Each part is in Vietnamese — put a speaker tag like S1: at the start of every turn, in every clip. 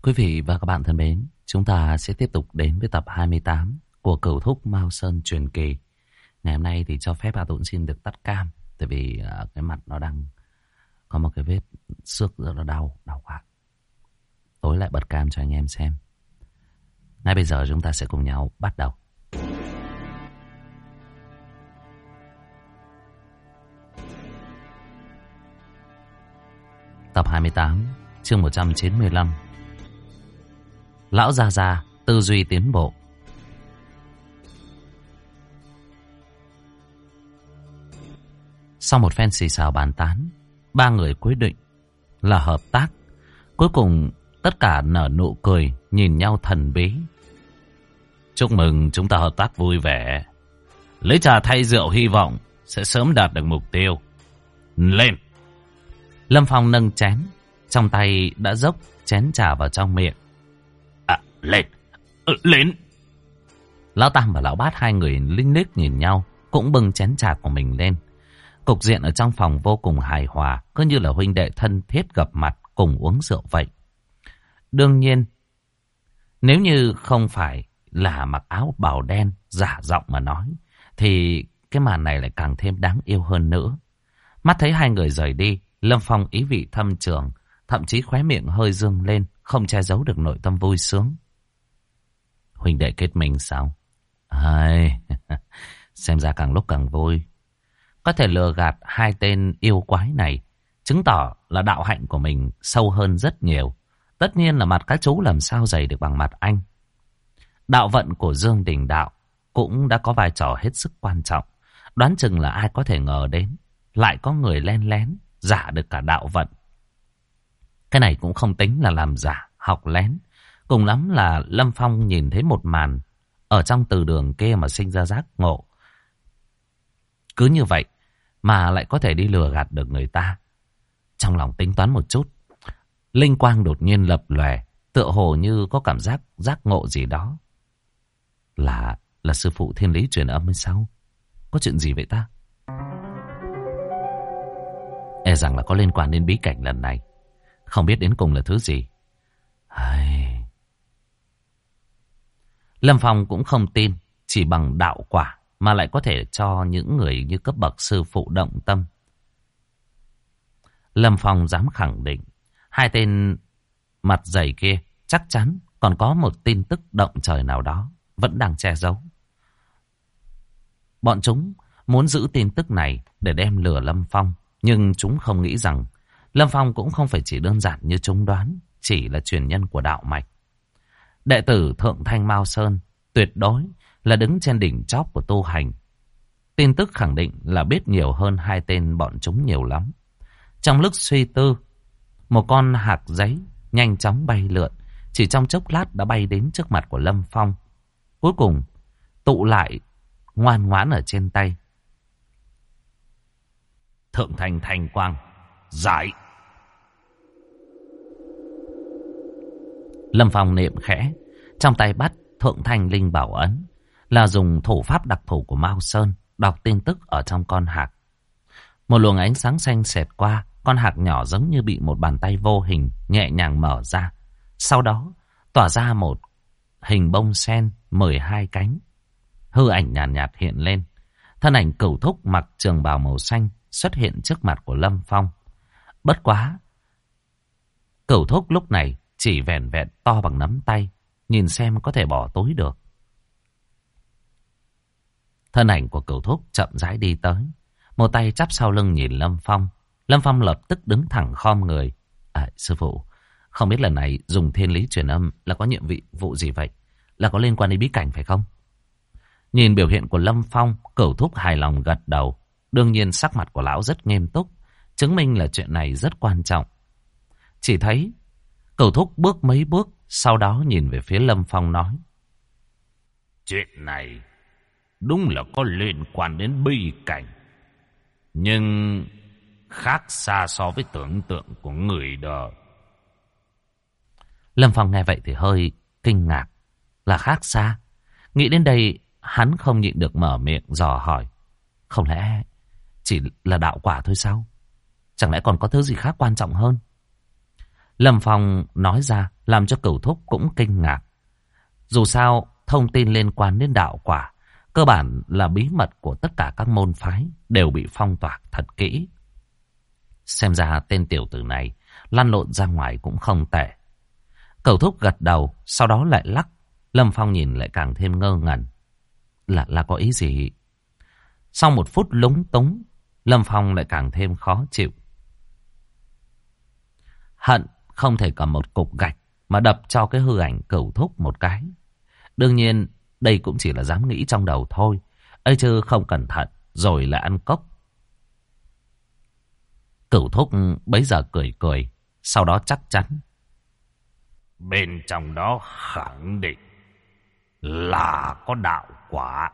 S1: Quý vị và các bạn thân mến, chúng ta sẽ tiếp tục đến với tập 28 của Cửu Thúc Mao Sơn truyền kỳ. Ngày hôm nay thì cho phép A Tũng xin được tắt cam, tại vì cái mặt nó đang có một cái vết xước rất là đau quá. Tối lại bật cam cho anh em xem. Ngay bây giờ chúng ta sẽ cùng nhau bắt đầu. Tập 28, chương 195. Lão Gia Gia tư duy tiến bộ. Sau một phen xì xào bàn tán, ba người quyết định là hợp tác. Cuối cùng tất cả nở nụ cười, nhìn nhau thần bí. Chúc mừng chúng ta hợp tác vui vẻ. Lấy trà thay rượu, hy vọng sẽ sớm đạt được mục tiêu. Lên! Lâm Phong nâng chén, trong tay đã dốc chén trà vào trong miệng. Lên! Lên! Lão Tam và Lão Bát hai người linh lích nhìn nhau, cũng bưng chén trà của mình lên. Cục diện ở trong phòng vô cùng hài hòa, cứ như là huynh đệ thân thiết gặp mặt cùng uống rượu vậy. Đương nhiên, nếu như không phải là mặc áo bào đen giả giọng mà nói, thì cái màn này lại càng thêm đáng yêu hơn nữa. Mắt thấy hai người rời đi, Lâm Phong ý vị thâm trường, thậm chí khóe miệng hơi dương lên, không che giấu được nội tâm vui sướng. Huynh đệ kết minh sao? Xem ra càng lúc càng vui. Có thể lừa gạt hai tên yêu quái này, chứng tỏ là đạo hạnh của mình sâu hơn rất nhiều. Tất nhiên là mặt các chú làm sao dày được bằng mặt anh. Đạo vận của Dương Đình Đạo cũng đã có vai trò hết sức quan trọng. Đoán chừng là ai có thể ngờ đến, lại có người len lén giả được cả đạo vận. Cái này cũng không tính là làm giả, học lén. Cùng lắm là Lâm Phong nhìn thấy một màn ở trong từ đường kia mà sinh ra giác ngộ. Cứ như vậy mà lại có thể đi lừa gạt được người ta. Trong lòng tính toán một chút, linh quang đột nhiên lập lòe, tựa hồ như có cảm giác giác ngộ gì đó. Là sư phụ thiên lý truyền âm hay sao? Có chuyện gì vậy ta? E rằng là có liên quan đến bí cảnh lần này. Không biết đến cùng là thứ gì. Lâm Phong cũng không tin chỉ bằng đạo quả mà lại có thể cho những người như cấp bậc sư phụ động tâm. Lâm Phong dám khẳng định hai tên mặt dày kia chắc chắn còn có một tin tức động trời nào đó vẫn đang che giấu. Bọn chúng muốn giữ tin tức này để đem lừa Lâm Phong, nhưng chúng không nghĩ rằng Lâm Phong cũng không phải chỉ đơn giản như chúng đoán, chỉ là truyền nhân của đạo mạch. Đệ tử Thượng Thanh Mao Sơn tuyệt đối là đứng trên đỉnh chóp của tu hành. Tin tức khẳng định là biết nhiều hơn hai tên bọn chúng nhiều lắm. Trong lúc suy tư, một con hạc giấy nhanh chóng bay lượn, chỉ trong chốc lát đã bay đến trước mặt của Lâm Phong. Cuối cùng tụ lại ngoan ngoãn ở trên tay. Thượng Thanh Thanh Quang giải. Lâm Phong niệm khẽ, trong tay bắt Thượng Thanh Linh Bảo Ấn, là dùng thủ pháp đặc thù của Mao Sơn đọc tin tức ở trong con hạc. Một luồng ánh sáng xanh xẹt qua, con hạc nhỏ giống như bị một bàn tay vô hình nhẹ nhàng mở ra. Sau đó tỏa ra một hình bông sen 12 cánh. Hư ảnh nhàn nhạt hiện lên. Thân ảnh Cửu Thúc mặc trường bào màu xanh xuất hiện trước mặt của Lâm Phong. Bất quá, Cửu Thúc lúc này chỉ vẻn vẹn to bằng nắm tay, nhìn xem có thể bỏ túi được. Thân ảnh của Cửu Thúc chậm rãi đi tới, một tay chắp sau lưng nhìn Lâm Phong. Lâm Phong lập tức đứng thẳng khom người. Sư phụ, không biết lần này dùng thiên lý truyền âm là có nhiệm vụ gì vậy? Là có liên quan đến bí cảnh phải không? Nhìn biểu hiện của Lâm Phong, Cửu Thúc hài lòng gật đầu. Đương nhiên sắc mặt của lão rất nghiêm túc, chứng minh là chuyện này rất quan trọng. Chỉ thấy Cửu Thúc bước mấy bước, sau đó nhìn về phía Lâm Phong nói: chuyện này đúng là có liên quan đến bi cảnh, nhưng khác xa so với tưởng tượng của người đời. Lâm Phong nghe vậy thì hơi kinh ngạc. Là khác xa? Nghĩ đến đây, hắn không nhịn được mở miệng dò hỏi: không lẽ chỉ là đạo quả thôi sao? Chẳng lẽ còn có thứ gì khác quan trọng hơn? Lâm Phong nói ra làm cho Cửu Thúc cũng kinh ngạc. Dù sao, thông tin liên quan đến đạo quả, cơ bản là bí mật của tất cả các môn phái, đều bị phong tỏa thật kỹ. Xem ra tên tiểu tử này lăn lộn ra ngoài cũng không tệ. Cửu Thúc gật đầu, sau đó lại lắc. Lâm Phong nhìn lại càng thêm ngơ ngẩn. Là có ý gì? Sau một phút lúng túng, Lâm Phong lại càng thêm khó chịu. Hận không thể cầm một cục gạch mà đập cho cái hư ảnh Cửu Thúc một cái. Đương nhiên, đây cũng chỉ là dám nghĩ trong đầu thôi. Ấy chứ không cẩn thận, rồi lại ăn cốc. Cửu Thúc bấy giờ cười cười, sau đó chắc chắn. Bên trong đó khẳng định là có đạo quả.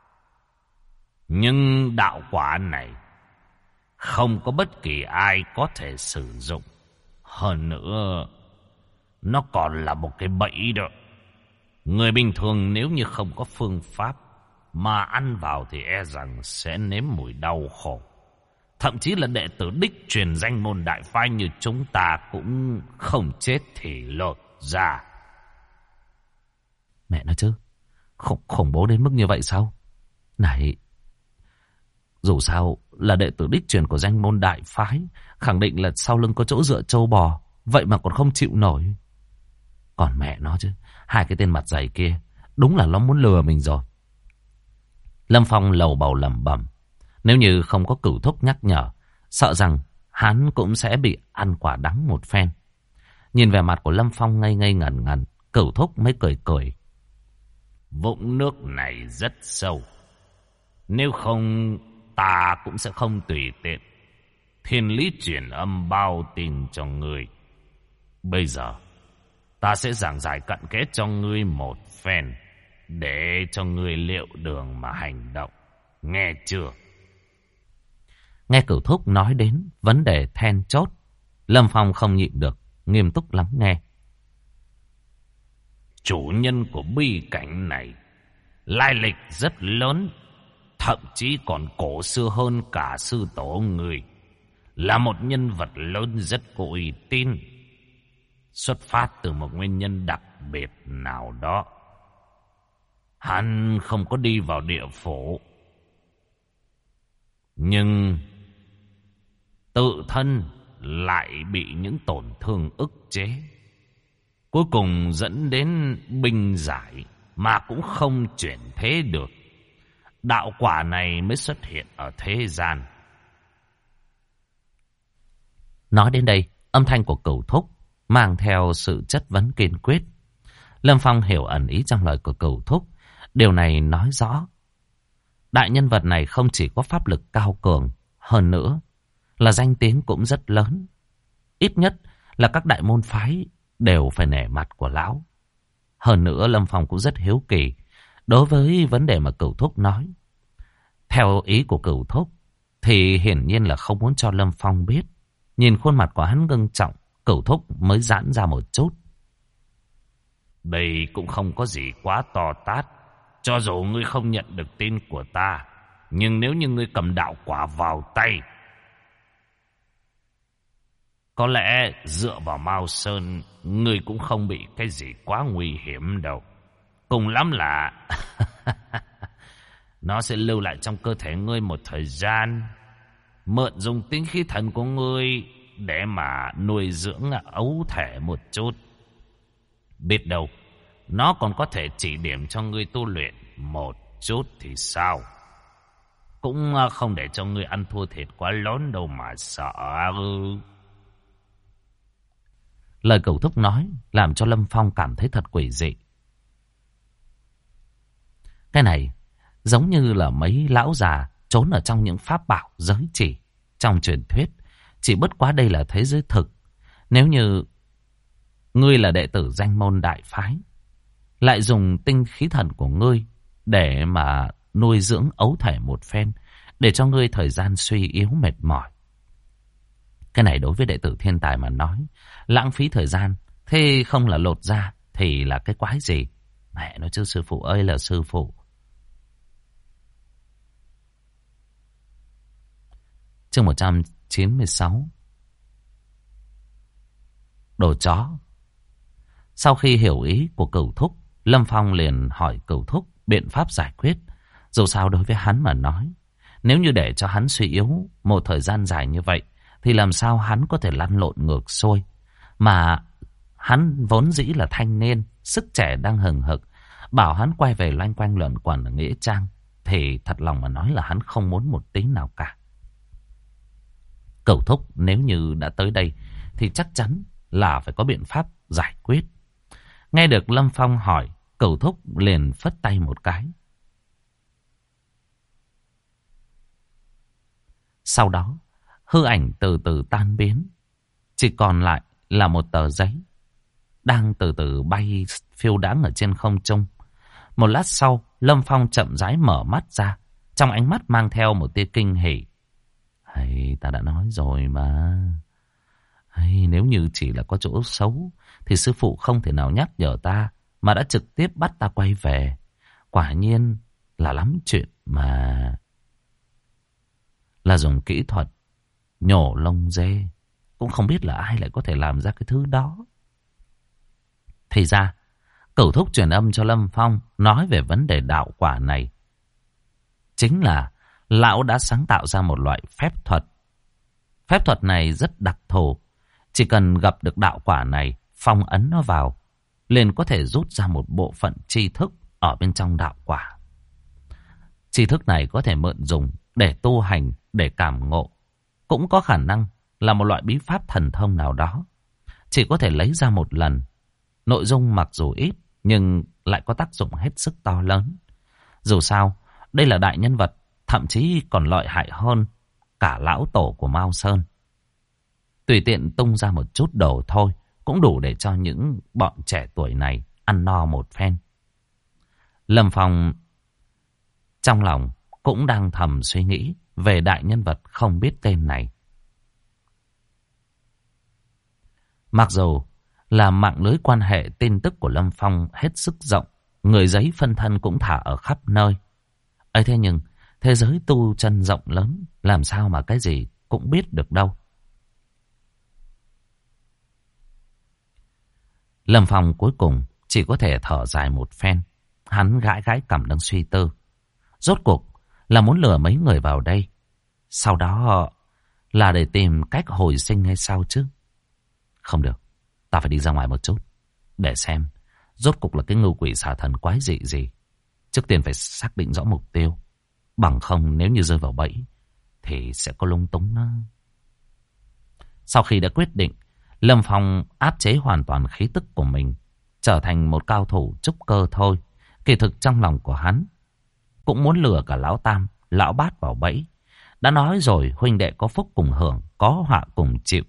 S1: Nhưng đạo quả này không có bất kỳ ai có thể sử dụng. Hơn nữa, nó còn là một cái bẫy đó. Người bình thường nếu như không có phương pháp mà ăn vào thì e rằng sẽ nếm mùi đau khổ. Thậm chí là đệ tử đích truyền danh môn đại phái như chúng ta cũng không chết thì lột ra. Mẹ nói chứ, khủng bố đến mức như vậy sao? Này, dù sao là đệ tử đích truyền của danh môn đại phái, khẳng định là sau lưng có chỗ dựa trâu bò, vậy mà còn không chịu nổi. Còn mẹ nó chứ, hai cái tên mặt dày kia, đúng là nó muốn lừa mình rồi. Lâm Phong lầu bầu lẩm bẩm. Nếu như không có Cửu Thúc nhắc nhở, sợ rằng hắn cũng sẽ bị ăn quả đắng một phen. Nhìn vẻ mặt của Lâm Phong ngây ngây ngẩn ngẩn, Cửu Thúc mới cười cười. Vũng nước này rất sâu. Nếu không, ta cũng sẽ không tùy tiện thiên lý truyền âm bao tin cho ngươi. Bây giờ, ta sẽ giảng giải cặn kẽ cho ngươi một phen, để cho ngươi liệu đường mà hành động. Nghe chưa? Nghe Cửu Thúc nói đến vấn đề then chốt, Lâm Phong không nhịn được, nghiêm túc lắng nghe. Chủ nhân của bi cảnh này lai lịch rất lớn, thậm chí còn cổ xưa hơn cả sư tổ người. Là một nhân vật lớn rất có uy tín, xuất phát từ một nguyên nhân đặc biệt nào đó. Hắn không có đi vào địa phủ, nhưng tự thân lại bị những tổn thương ức chế, cuối cùng dẫn đến binh giải mà cũng không chuyển thế được. Đạo quả này mới xuất hiện ở thế gian. Nói đến đây, âm thanh của Cửu Thúc mang theo sự chất vấn kiên quyết. Lâm Phong hiểu ẩn ý trong lời của Cửu Thúc. Điều này nói rõ đại nhân vật này không chỉ có pháp lực cao cường, hơn nữa là danh tiếng cũng rất lớn. Ít nhất là các đại môn phái đều phải nể mặt của lão. Hơn nữa Lâm Phong cũng rất hiếu kỳ đối với vấn đề mà Cửu Thúc nói. Theo ý của Cửu Thúc thì hiển nhiên là không muốn cho Lâm Phong biết. Nhìn khuôn mặt của hắn ngưng trọng, Cửu Thúc mới giãn ra một chút. Đây cũng không có gì quá to tát. Cho dù ngươi không nhận được tin của ta, nhưng nếu như ngươi cầm đạo quả vào tay, có lẽ dựa vào Mao Sơn, ngươi cũng không bị cái gì quá nguy hiểm đâu. Cùng lắm là nó sẽ lưu lại trong cơ thể ngươi một thời gian, mượn dùng tinh khí thần của ngươi để mà nuôi dưỡng ấu thể một chút. Biết đâu nó còn có thể chỉ điểm cho ngươi tu luyện một chút thì sao. Cũng không để cho ngươi ăn thua thiệt quá lớn đâu mà sợ. Lời Cửu Thúc nói làm cho Lâm Phong cảm thấy thật quỷ dị. Cái này giống như là mấy lão già trốn ở trong những pháp bảo giới chỉ trong truyền thuyết. Chỉ bất quá đây là thế giới thực. Nếu như ngươi là đệ tử danh môn đại phái, lại dùng tinh khí thần của ngươi để mà nuôi dưỡng ấu thể một phen, để cho ngươi thời gian suy yếu mệt mỏi. Cái này đối với đệ tử thiên tài mà nói, lãng phí thời gian. Thế không là lột ra thì là cái quái gì? Mẹ nói chứ sư phụ ơi là sư phụ. Chương 196. Đồ chó. Sau khi hiểu ý của Cửu Thúc, Lâm Phong liền hỏi Cửu Thúc biện pháp giải quyết. Dù sao đối với hắn mà nói, nếu như để cho hắn suy yếu một thời gian dài như vậy, thì làm sao hắn có thể lăn lộn ngược xuôi. Mà hắn vốn dĩ là thanh niên, sức trẻ đang hừng hực. Bảo hắn quay về loanh quanh luẩn quẩn ở Nghĩa Trang, thì thật lòng mà nói là hắn không muốn một tí nào cả. Cửu Thúc nếu như đã tới đây thì chắc chắn là phải có biện pháp giải quyết. Nghe được Lâm Phong hỏi, Cửu Thúc liền phất tay một cái. Sau đó, hư ảnh từ từ tan biến. Chỉ còn lại là một tờ giấy đang từ từ bay phiêu đãng ở trên không trung. Một lát sau, Lâm Phong chậm rãi mở mắt ra, trong ánh mắt mang theo một tia kinh hỉ. Hay, ta đã nói rồi mà. Hay, nếu như chỉ là có chỗ xấu thì sư phụ không thể nào nhắc nhở ta, mà đã trực tiếp bắt ta quay về. Quả nhiên là lắm chuyện mà. Là dùng kỹ thuật nhổ lông dê, cũng không biết là ai lại có thể làm ra cái thứ đó. Thì ra, Cửu Thúc truyền âm cho Lâm Phong nói về vấn đề đạo quả này. Chính là lão đã sáng tạo ra một loại phép thuật. Phép thuật này rất đặc thù. Chỉ cần gặp được đạo quả này, phong ấn nó vào, liền có thể rút ra một bộ phận tri thức ở bên trong đạo quả. Tri thức này có thể mượn dùng để tu hành, để cảm ngộ. Cũng có khả năng là một loại bí pháp thần thông nào đó. Chỉ có thể lấy ra một lần. Nội dung mặc dù ít, nhưng lại có tác dụng hết sức to lớn. Dù sao, đây là đại nhân vật, thậm chí còn lợi hại hơn cả lão tổ của Mao Sơn. Tùy tiện tung ra một chút đồ thôi, cũng đủ để cho những bọn trẻ tuổi này ăn no một phen. Lâm Phong trong lòng cũng đang thầm suy nghĩ về đại nhân vật không biết tên này. Mặc dù là mạng lưới quan hệ tin tức của Lâm Phong hết sức rộng, người giấy phân thân cũng thả ở khắp nơi. Ấy thế nhưng, thế giới tu chân rộng lớn, làm sao mà cái gì cũng biết được đâu. Lâm Phong cuối cùng chỉ có thể thở dài một phen. Hắn gãi gãi cằm đang suy tư. Rốt cuộc là muốn lừa mấy người vào đây, sau đó là để tìm cách hồi sinh hay sao chứ? Không được, ta phải đi ra ngoài một chút, để xem rốt cuộc là cái ngưu quỷ xà thần quái dị gì. Trước tiên phải xác định rõ mục tiêu. Bằng không nếu như rơi vào bẫy thì sẽ có lung túng đó. Sau khi đã quyết định, Lâm Phong áp chế hoàn toàn khí tức của mình, trở thành một cao thủ trúc cơ thôi. Kỳ thực trong lòng của hắn cũng muốn lừa cả lão Tam, lão Bát vào bẫy. Đã nói rồi, huynh đệ có phúc cùng hưởng, có họa cùng chịu.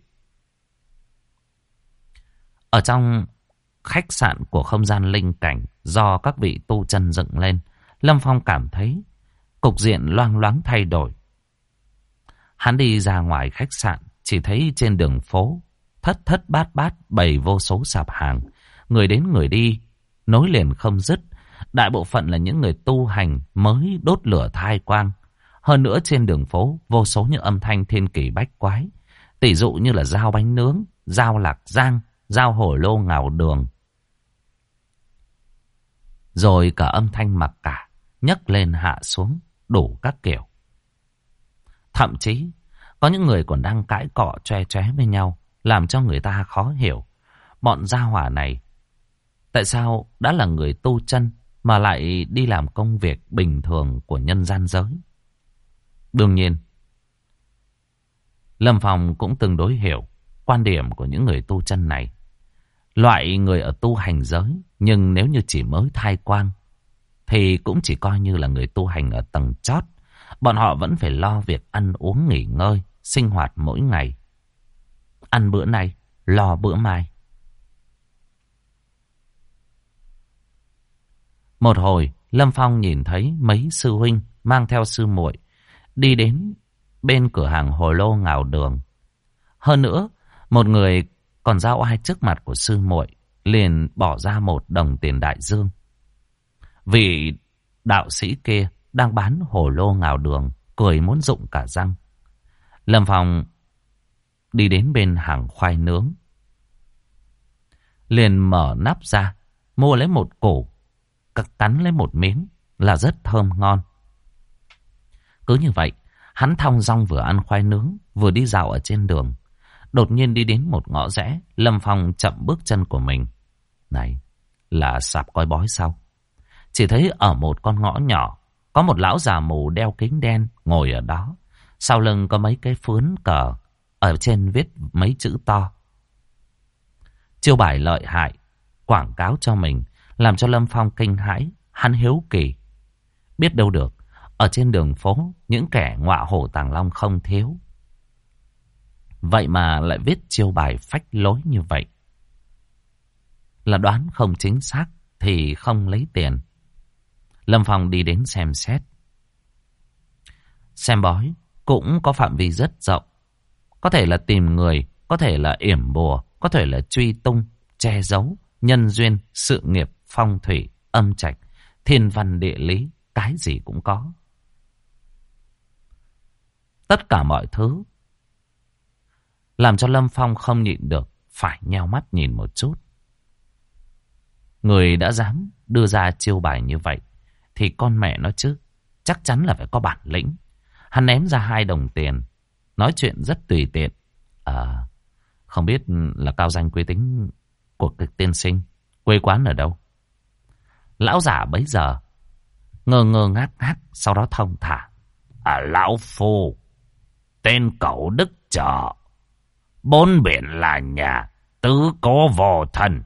S1: Ở trong khách sạn của không gian linh cảnh do các vị tu chân dựng lên, Lâm Phong cảm thấy cục diện loang loáng thay đổi. Hắn đi ra ngoài khách sạn, chỉ thấy trên đường phố thất thất bát bát bày vô số sạp hàng, người đến người đi, nối liền không dứt. Đại bộ phận là những người tu hành mới đốt lửa thai quang. Hơn nữa trên đường phố vô số những âm thanh thiên kỳ bách quái, tỷ dụ như là dao bánh nướng, dao lạc giang, dao hổ lô ngào đường, rồi cả âm thanh mặc cả, nhấc lên hạ xuống, đủ các kiểu. Thậm chí có những người còn đang cãi cọ choe choé với nhau, làm cho người ta khó hiểu. Bọn gia hỏa này tại sao đã là người tu chân mà lại đi làm công việc bình thường của nhân gian giới? Đương nhiên, Lâm Phong cũng tương đối hiểu quan điểm của những người tu chân này. Loại người ở tu hành giới, nhưng nếu như chỉ mới thai quang thì cũng chỉ coi như là người tu hành ở tầng chót. Bọn họ vẫn phải lo việc ăn uống nghỉ ngơi, sinh hoạt mỗi ngày. Ăn bữa nay, lo bữa mai. Một hồi, Lâm Phong nhìn thấy mấy sư huynh mang theo sư muội đi đến bên cửa hàng hồ lô ngào đường. Hơn nữa, một người còn giao oai trước mặt của sư muội, liền bỏ ra 1 đồng tiền đại dương. Vị đạo sĩ kia đang bán hồ lô ngào đường, cười muốn rụng cả răng. Lâm Phong đi đến bên hàng khoai nướng. liền mở nắp ra, mua lấy một củ, cắn lấy một miếng là rất thơm ngon. Cứ như vậy, hắn thong dong vừa ăn khoai nướng, vừa đi dạo ở trên đường. Đột nhiên đi đến một ngõ rẽ, Lâm Phong chậm bước chân của mình. Này, là sạp coi bói sao? Chỉ thấy ở một con ngõ nhỏ, có một lão già mù đeo kính đen ngồi ở đó. Sau lưng có mấy cái phướn cờ, ở trên viết mấy chữ to. Chiêu bài lợi hại, quảng cáo cho mình, làm cho Lâm Phong kinh hãi. Hắn hiếu kỳ. Biết đâu được, ở trên đường phố, những kẻ ngọa hổ tàng long không thiếu. Vậy mà lại viết chiêu bài phách lối như vậy. Là đoán không chính xác thì không lấy tiền. Lâm Phong đi đến xem xét. Xem bói cũng có phạm vi rất rộng. Có thể là tìm người, có thể là yểm bùa, có thể là truy tung, che giấu, nhân duyên, sự nghiệp, phong thủy, âm trạch, thiên văn địa lý, cái gì cũng có. Tất cả mọi thứ làm cho Lâm Phong không nhịn được, phải nheo mắt nhìn một chút. Người đã dám đưa ra chiêu bài như vậy thì con mẹ nó chứ, chắc chắn là phải có bản lĩnh. Hắn ném ra 2 đồng tiền, nói chuyện rất tùy tiện. Không biết là cao danh quý tính của kịch tiên sinh, quê quán ở đâu? Lão giả bấy giờ ngơ ngơ ngác ngác, sau đó thông thả. Lão phu tên cẩu Đức Chợ, 4 biển là nhà, tứ cố vô thân.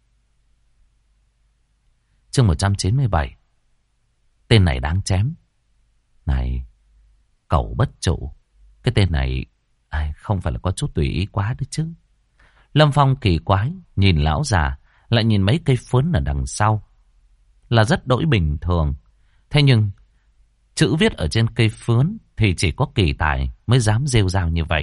S1: Chương 197. Tên này đáng chém. Này, cẩu bất trụ, cái tên này không phải là có chút tùy ý quá đấy chứ. Lâm Phong kỳ quái, nhìn lão già, lại nhìn mấy cây phướn ở đằng sau. Là rất đỗi bình thường. Thế nhưng, chữ viết ở trên cây phướn thì chỉ có kỳ tài mới dám rêu rao như vậy.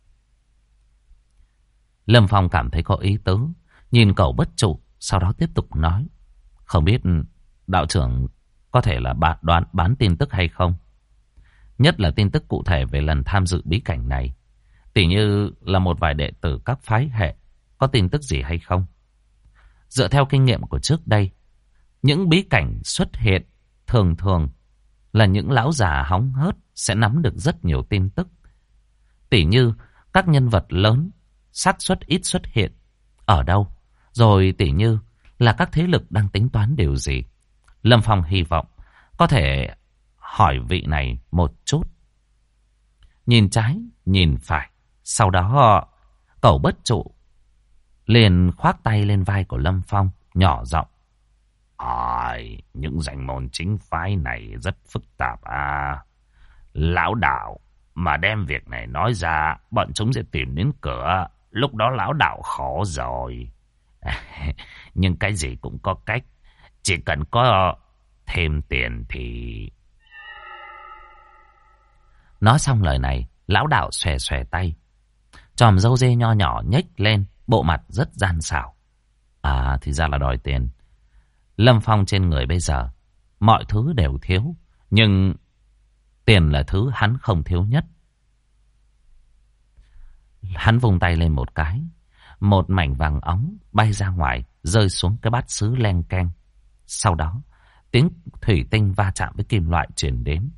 S1: Lâm Phong cảm thấy có ý tứ, nhìn cậu bất trụ, sau đó tiếp tục nói. Không biết đạo trưởng có thể là bán tin tức hay không? Nhất là tin tức cụ thể về lần tham dự bí cảnh này. Tỉ như là một vài đệ tử các phái hệ, có tin tức gì hay không? Dựa theo kinh nghiệm của trước đây, những bí cảnh xuất hiện thường thường là những lão già hóng hớt sẽ nắm được rất nhiều tin tức. Tỉ như các nhân vật lớn, xác suất ít xuất hiện ở đâu, rồi tỉ như là các thế lực đang tính toán điều gì. Lâm Phong hy vọng có thể hỏi vị này một chút. Nhìn trái, nhìn phải, sau đó cẩu bất trụ liền khoác tay lên vai của Lâm Phong, nhỏ giọng. Những danh môn chính phái này rất phức tạp à. Lão đạo mà đem việc này nói ra, bọn chúng sẽ tìm đến cửa. Lúc đó lão đạo khổ rồi. Nhưng cái gì cũng có cách. Chỉ cần có thêm tiền thì... Nói xong lời này, lão đạo xòe xòe tay. Chòm râu dê nho nhỏ nhếch lên, bộ mặt rất gian xảo. Thì ra là đòi tiền. Lâm Phong trên người bây giờ mọi thứ đều thiếu, nhưng tiền là thứ hắn không thiếu nhất. Hắn vung tay lên một cái, một mảnh vàng óng bay ra ngoài, rơi xuống cái bát sứ leng keng. Sau đó tiếng thủy tinh va chạm với kim loại truyền đến.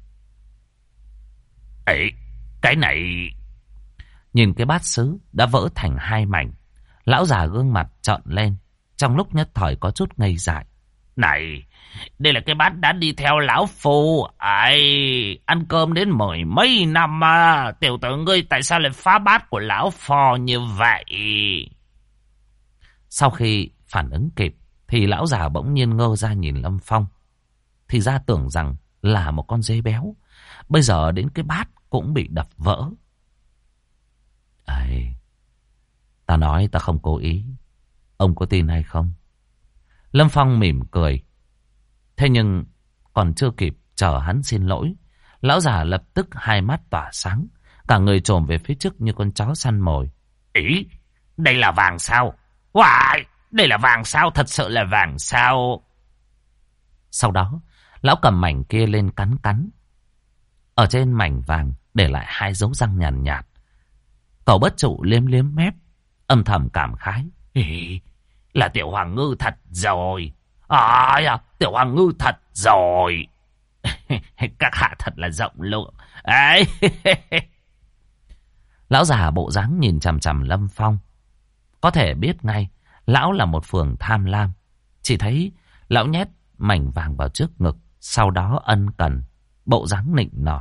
S1: Cái này... Nhìn cái bát sứ đã vỡ thành 2 mảnh, lão già gương mặt trợn lên, trong lúc nhất thời có chút ngây dại. Này, đây là cái bát đã đi theo lão phu ăn cơm đến 10 mấy năm mà. Tiểu tử ngươi tại sao lại phá bát của lão phò như vậy? Sau khi phản ứng kịp thì lão già bỗng nhiên ngơ ra nhìn Lâm Phong. Thì ra tưởng rằng là một con dê béo, bây giờ đến cái bát cũng bị đập vỡ. Ta nói ta không cố ý, ông có tin hay không? Lâm Phong mỉm cười. Thế nhưng còn chưa kịp chờ hắn xin lỗi, lão già lập tức 2 mắt tỏa sáng, cả người trồm về phía trước như con chó săn mồi. Đây là vàng sao? Wow, đây là vàng sao? Thật sự là vàng sao? Sau đó lão cầm mảnh kia lên cắn cắn. Ở trên mảnh vàng để lại 2 dấu răng nhàn nhạt. Cậu bất trụ liếm liếm mép, âm thầm cảm khái. Là Tiểu Hoàng Ngư thật rồi. Tiểu Hoàng Ngư thật rồi. Các hạ thật là rộng lượng. Ấy. Lão già bộ dáng nhìn chằm chằm Lâm Phong. Có thể biết ngay, lão là một phường tham lam. Chỉ thấy lão nhét mảnh vàng vào trước ngực, sau đó ân cần, bộ dáng nịnh nọt.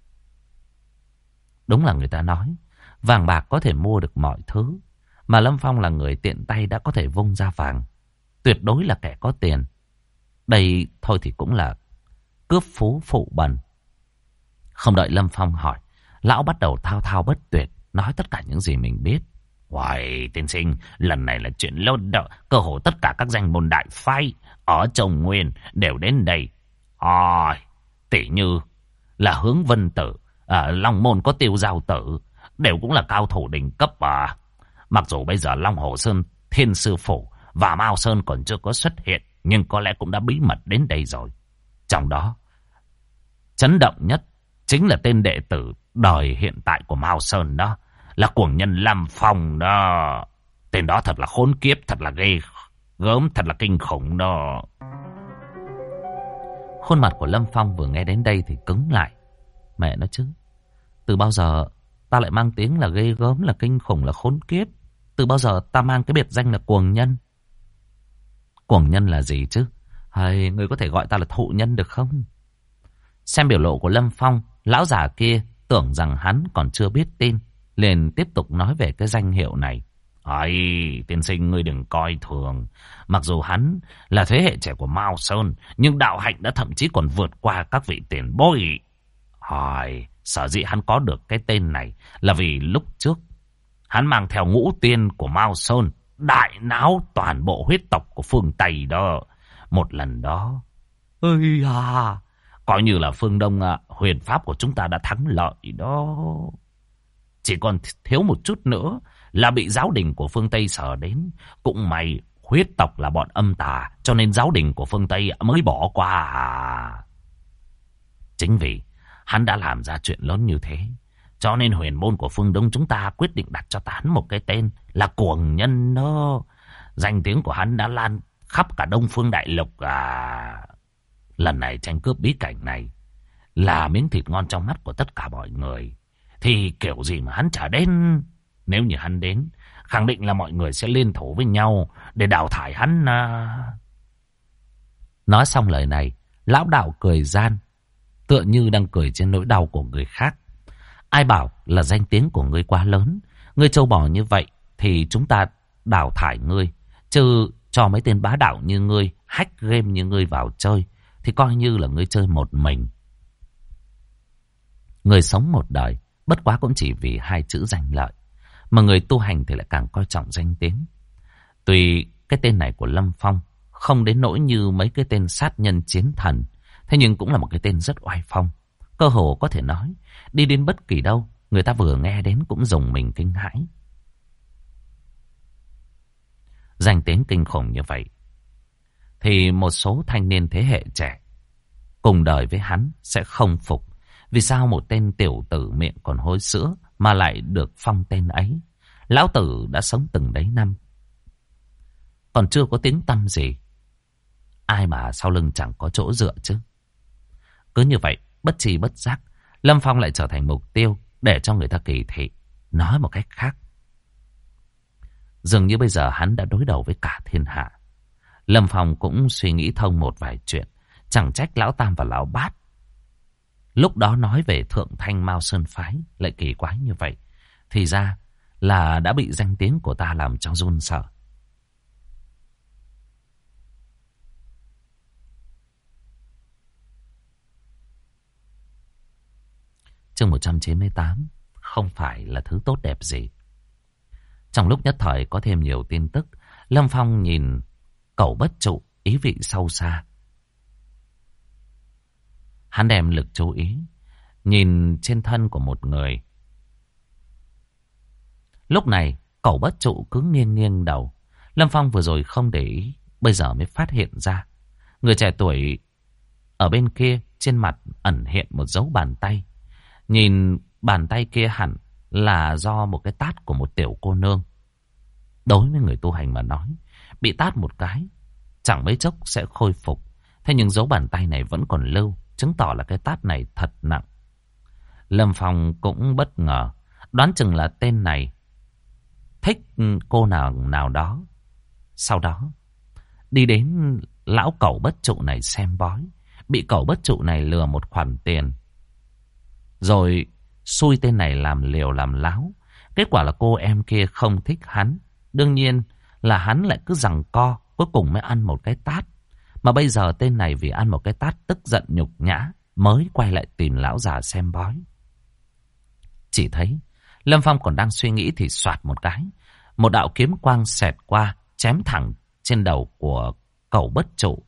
S1: Đúng là người ta nói, vàng bạc có thể mua được mọi thứ. Mà Lâm Phong là người tiện tay đã có thể vung ra vàng. Tuyệt đối là kẻ có tiền. Đây thôi thì cũng là cướp phú phụ bần. Không đợi Lâm Phong hỏi, lão bắt đầu thao thao bất tuyệt, nói tất cả những gì mình biết. Uầy, tiên sinh, lần này là chuyện lớn đó. Cơ hồ tất cả các danh môn đại phái ở Châu Nguyên đều đến đây. Tỷ như là Hướng Vân Tử, Long Môn có Tiêu Giao Tử, đều cũng là cao thủ đỉnh cấp à. Mặc dù bây giờ Long Hồ Sơn, Thiên Sư Phủ và Mao Sơn còn chưa có xuất hiện, nhưng có lẽ cũng đã bí mật đến đây rồi. Trong đó, chấn động nhất chính là tên đệ tử đời hiện tại của Mao Sơn đó, là cuồng nhân Lâm Phong đó. Tên đó thật là khốn kiếp, thật là ghê gớm, thật là kinh khủng đó. Khuôn mặt của Lâm Phong vừa nghe đến đây thì cứng lại. Mẹ nó chứ, từ bao giờ ta lại mang tiếng là ghê gớm, là kinh khủng, là khốn kiếp? Từ bao giờ ta mang cái biệt danh là cuồng nhân? Cuồng nhân là gì chứ? Hay người có thể gọi ta là thụ nhân được không? Xem biểu lộ của Lâm Phong, lão già kia tưởng rằng hắn còn chưa biết tin, liền tiếp tục nói về cái danh hiệu này. Tiên sinh ngươi đừng coi thường. Mặc dù hắn là thế hệ trẻ của Mao Sơn, nhưng đạo hạnh đã thậm chí còn vượt qua các vị tiền bối. Sở dĩ hắn có được cái tên này là vì lúc trước hắn mang theo ngũ tiên của Mao Sơn, đại náo toàn bộ huyết tộc của phương Tây đó. Một lần đó, coi như là phương Đông huyền pháp của chúng ta đã thắng lợi đó. Chỉ còn thiếu một chút nữa là bị giáo đình của phương Tây sờ đến. Cũng may huyết tộc là bọn âm tà, cho nên giáo đình của phương Tây mới bỏ qua. Chính vì hắn đã làm ra chuyện lớn như thế, cho nên huyền môn của phương Đông chúng ta quyết định đặt cho hắn một cái tên là cuồng nhân đó. Danh tiếng của hắn đã lan khắp cả Đông Phương Đại Lục à. Lần này tranh cướp bí cảnh này là miếng thịt ngon trong mắt của tất cả mọi người. Thì kiểu gì mà hắn chả đến. Nếu như hắn đến, khẳng định là mọi người sẽ liên thủ với nhau để đào thải hắn à. Nói xong lời này, lão đạo cười gian, tựa như đang cười trên nỗi đau của người khác. Ai bảo là danh tiếng của ngươi quá lớn, ngươi trâu bò như vậy thì chúng ta đào thải ngươi. Chứ cho mấy tên bá đạo như ngươi, hack game như ngươi vào chơi thì coi như là ngươi chơi một mình. Người sống một đời bất quá cũng chỉ vì hai chữ danh lợi, mà người tu hành thì lại càng coi trọng danh tiếng. Tuy cái tên này của Lâm Phong không đến nỗi như mấy cái tên sát nhân chiến thần, thế nhưng cũng là một cái tên rất oai phong. Cơ hồ có thể nói, đi đến bất kỳ đâu, người ta vừa nghe đến cũng rùng mình kinh hãi. Danh tiếng kinh khủng như vậy, thì một số thanh niên thế hệ trẻ cùng đời với hắn sẽ không phục. Vì sao một tên tiểu tử miệng còn hôi sữa mà lại được phong tên ấy? Lão tử đã sống từng đấy năm, còn chưa có tiếng tăm gì. Ai mà sau lưng chẳng có chỗ dựa chứ. Cứ như vậy, bất tri bất giác, Lâm Phong lại trở thành mục tiêu để cho người ta kỳ thị. Nói một cách khác, dường như bây giờ hắn đã đối đầu với cả thiên hạ. Lâm Phong cũng suy nghĩ thông một vài chuyện. Chẳng trách Lão Tam và Lão Bát lúc đó nói về Thượng Thanh Mao Sơn Phái lại kỳ quái như vậy. Thì ra là đã bị danh tiếng của ta làm cho run sợ. Chương 198 không phải là thứ tốt đẹp gì. Trong lúc nhất thời có thêm nhiều tin tức, Lâm Phong nhìn Cẩu Bất Trụ ý vị sâu xa. Hắn đem lực chú ý nhìn trên thân của một người. Lúc này Cẩu Bất Trụ cứ nghiêng nghiêng đầu. Lâm Phong vừa rồi không để ý, bây giờ mới phát hiện ra người trẻ tuổi ở bên kia trên mặt ẩn hiện một dấu bàn tay. Nhìn bàn tay kia hẳn là do một cái tát của một tiểu cô nương. Đối với người tu hành mà nói, bị tát một cái, chẳng mấy chốc sẽ khôi phục. Thế nhưng dấu bàn tay này vẫn còn lưu, chứng tỏ là cái tát này thật nặng. Lâm Phong cũng bất ngờ, đoán chừng là tên này thích cô nào đó. Sau đó đi đến lão cẩu bất trụ này xem bói, bị cẩu bất trụ này lừa một khoản tiền, rồi xui tên này làm liều làm láo. Kết quả là cô em kia không thích hắn, đương nhiên là hắn lại cứ giằng co, cuối cùng mới ăn một cái tát. Mà bây giờ tên này vì ăn một cái tát tức giận nhục nhã, mới quay lại tìm lão già xem bói. Chỉ thấy Lâm Phong còn đang suy nghĩ thì xoạt một cái, một đạo kiếm quang xẹt qua, chém thẳng trên đầu của cẩu bất trụ.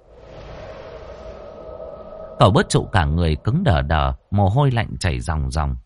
S1: Cẩu bất trụ cả người cứng đờ đờ, mồ hôi lạnh chảy ròng ròng.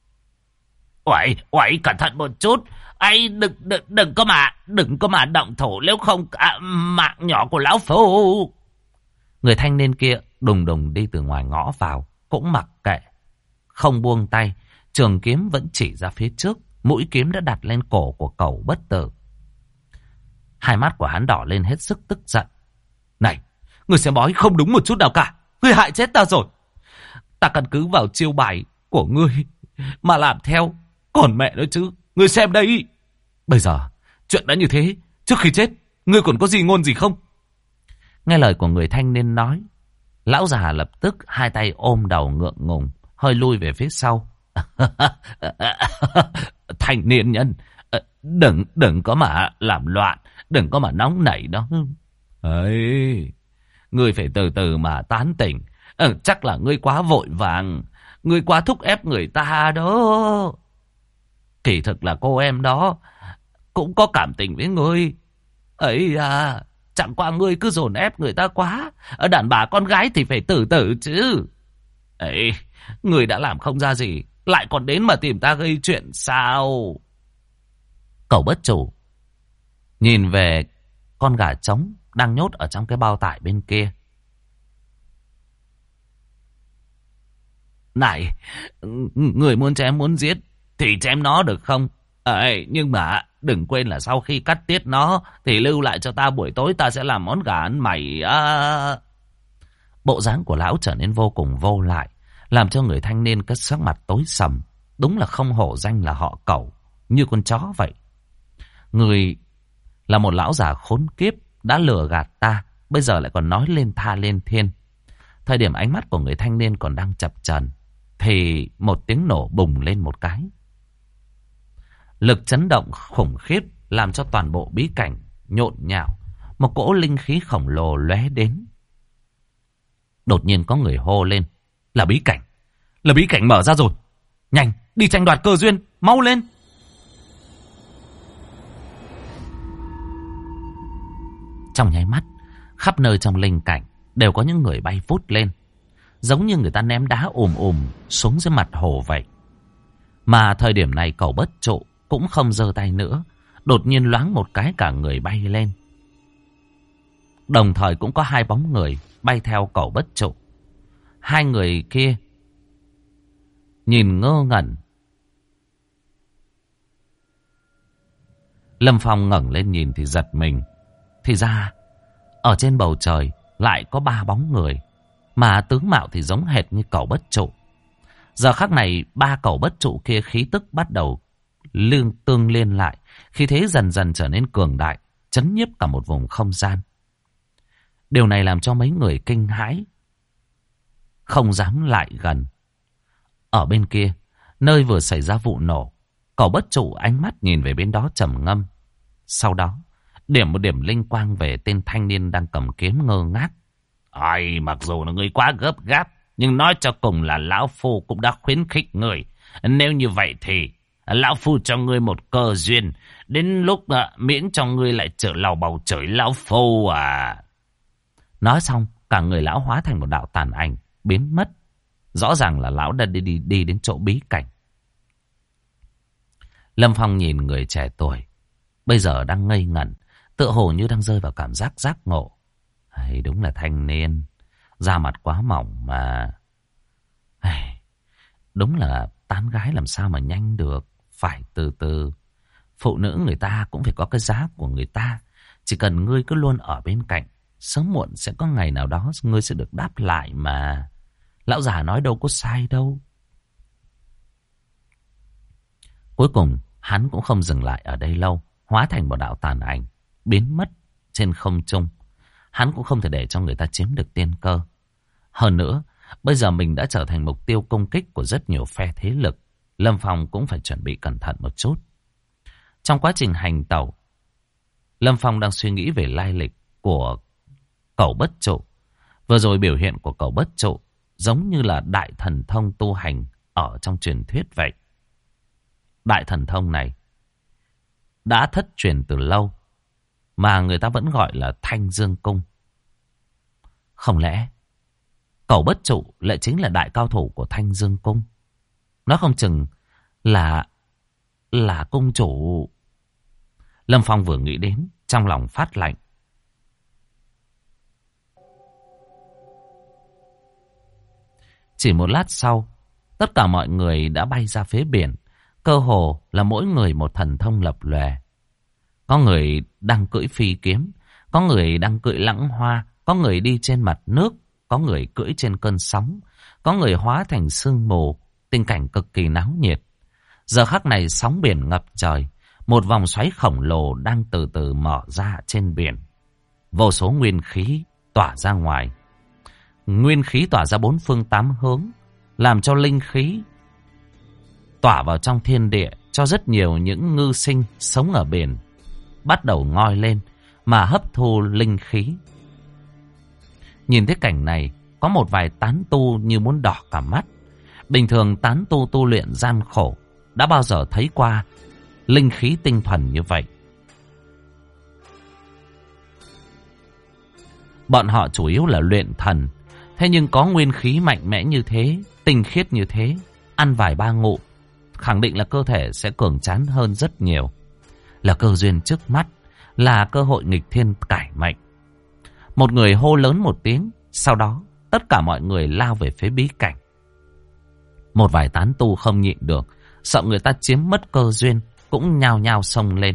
S1: Uầy, cẩn thận một chút. Ấy, đừng có mà động thủ, nếu không mạng nhỏ của lão phu. Người thanh niên kia đùng đùng đi từ ngoài ngõ vào, cũng mặc kệ, không buông tay, trường kiếm vẫn chỉ ra phía trước, mũi kiếm đã đặt lên cổ của cẩu bất tử. Hai mắt của hắn đỏ lên hết sức tức giận. Này, người xem bói không đúng một chút nào cả, ngươi hại chết ta rồi. Ta căn cứ vào chiêu bài của ngươi mà làm theo, còn mẹ nữa chứ. Ngươi xem đây, bây giờ chuyện đã như thế, trước khi chết ngươi còn có gì ngôn gì không? Nghe lời của người thanh niên nói, lão già lập tức hai tay ôm đầu ngượng ngùng, hơi lui về phía sau. Thanh niên nhân, đừng có mà làm loạn, đừng có mà nóng nảy đó. Ấy, ngươi phải từ từ mà tán tỉnh. Chắc là ngươi quá vội vàng, ngươi quá thúc ép người ta đó. Kỳ thực là cô em đó cũng có cảm tình với ngươi. Ấy à, chẳng qua ngươi cứ dồn ép người ta quá. Đàn bà con gái thì phải từ từ chứ. Ấy, ngươi đã làm không ra gì, lại còn đến mà tìm ta gây chuyện sao? Cẩu bất chủ nhìn về con gà trống đang nhốt ở trong cái bao tải bên kia. Này, người muốn chém muốn giết thì chém nó được không? Nhưng mà đừng quên là sau khi cắt tiết nó thì lưu lại cho ta, buổi tối ta sẽ làm món gà ăn mày. Bộ dáng của lão trở nên vô cùng vô lại, làm cho người thanh niên cất sắc mặt tối sầm. Đúng là không hổ danh là họ Cẩu, như con chó vậy. Người là một lão già khốn kiếp, đã lừa gạt ta, bây giờ lại còn nói lên tha lên thiên. Thời điểm ánh mắt của người thanh niên còn đang chập chờn thì một tiếng nổ bùng lên một cái. Lực chấn động khủng khiếp làm cho toàn bộ bí cảnh nhộn nhạo, một cỗ linh khí khổng lồ lóe đến. Đột nhiên có người hô lên, là bí cảnh mở ra rồi, nhanh đi tranh đoạt cơ duyên, mau lên. Trong nháy mắt, khắp nơi trong linh cảnh đều có những người bay vút lên, giống như người ta ném đá xuống dưới mặt hồ vậy. Mà thời điểm này cẩu bất trụ cũng không giơ tay nữa, đột nhiên loáng một cái cả người bay lên. Đồng thời cũng có hai bóng người bay theo cẩu bất trụ. Hai người kia nhìn ngơ ngẩn. Lâm Phong ngẩng lên nhìn thì giật mình. Thì ra ở trên bầu trời lại có ba bóng người, mà tướng mạo thì giống hệt như cẩu bất trụ. Giờ khắc này ba cẩu bất trụ kia khí tức bắt đầu tương liên lại, khí thế dần dần trở nên cường đại, chấn nhiếp cả một vùng không gian. Điều này làm cho mấy người kinh hãi, không dám lại gần. Ở bên kia, nơi vừa xảy ra vụ nổ, cẩu bất trụ ánh mắt nhìn về bên đó trầm ngâm. Sau đó điểm một điểm linh quang về tên thanh niên đang cầm kiếm ngơ ngác. Mặc dù là người quá gấp gáp, nhưng nói cho cùng là lão phu cũng đã khuyến khích người. Nếu như vậy thì lão phu cho ngươi một cơ duyên, đến lúc miễn cho ngươi lại trở lầu bầu trời lão phu à. Nói xong, cả người lão hóa thành một đạo tàn ảnh, biến mất. Rõ ràng là lão đã đi đến chỗ bí cảnh. Lâm Phong nhìn người trẻ tuổi, bây giờ đang ngây ngẩn, tựa hồ như đang rơi vào cảm giác giác ngộ. Đúng là thanh niên, da mặt quá mỏng mà. Đúng là tán gái làm sao mà nhanh được, phải từ từ. Phụ nữ người ta cũng phải có cái giá của người ta. Chỉ cần ngươi cứ luôn ở bên cạnh, sớm muộn sẽ có ngày nào đó ngươi sẽ được đáp lại mà. Lão già nói đâu có sai đâu. Cuối cùng hắn cũng không dừng lại ở đây lâu, hóa thành một đạo tàn ảnh, biến mất trên không trung. Hắn cũng không thể để cho người ta chiếm được tiên cơ. Hơn nữa, bây giờ mình đã trở thành mục tiêu công kích của rất nhiều phe thế lực. Lâm Phong cũng phải chuẩn bị cẩn thận một chút. Trong quá trình hành tẩu, Lâm Phong đang suy nghĩ về lai lịch của Cẩu Bất Trụ. Vừa rồi biểu hiện của Cẩu Bất Trụ giống như là đại thần thông tu hành ở trong truyền thuyết vậy. Đại thần thông này đã thất truyền từ lâu, mà người ta vẫn gọi là Thanh Dương Cung. Không lẽ Cẩu Bất Trụ lại chính là đại cao thủ của Thanh Dương Cung? Nó không chừng là cung chủ. Lâm Phong vừa nghĩ đến, trong lòng phát lạnh. Chỉ một lát sau, tất cả mọi người đã bay ra phía biển. Cơ hồ là mỗi người một thần thông lập lòe. Có người đang cưỡi phi kiếm, có người đang cưỡi lãng hoa, có người đi trên mặt nước, có người cưỡi trên cơn sóng, có người hóa thành sương mù. Tình cảnh cực kỳ náo nhiệt. Giờ khắc này sóng biển ngập trời, một vòng xoáy khổng lồ đang từ từ mở ra trên biển. Vô số nguyên khí tỏa ra ngoài. Nguyên khí tỏa ra bốn phương tám hướng, làm cho linh khí tỏa vào trong thiên địa, cho rất nhiều những ngư sinh sống ở biển bắt đầu ngoi lên mà hấp thu linh khí. Nhìn thấy cảnh này, có một vài tán tu như muốn đỏ cả mắt. Bình thường tán tu tu luyện gian khổ, đã bao giờ thấy qua linh khí tinh thuần như vậy. Bọn họ chủ yếu là luyện thần, thế nhưng có nguyên khí mạnh mẽ như thế, tinh khiết như thế, ăn vài ba ngụm, khẳng định là cơ thể sẽ cường tráng hơn rất nhiều. Là cơ duyên trước mắt, là cơ hội nghịch thiên cải mệnh. Một người hô lớn một tiếng, sau đó tất cả mọi người lao về phía bí cảnh. Một vài tán tu không nhịn được, sợ người ta chiếm mất cơ duyên, cũng nhao nhao xông lên.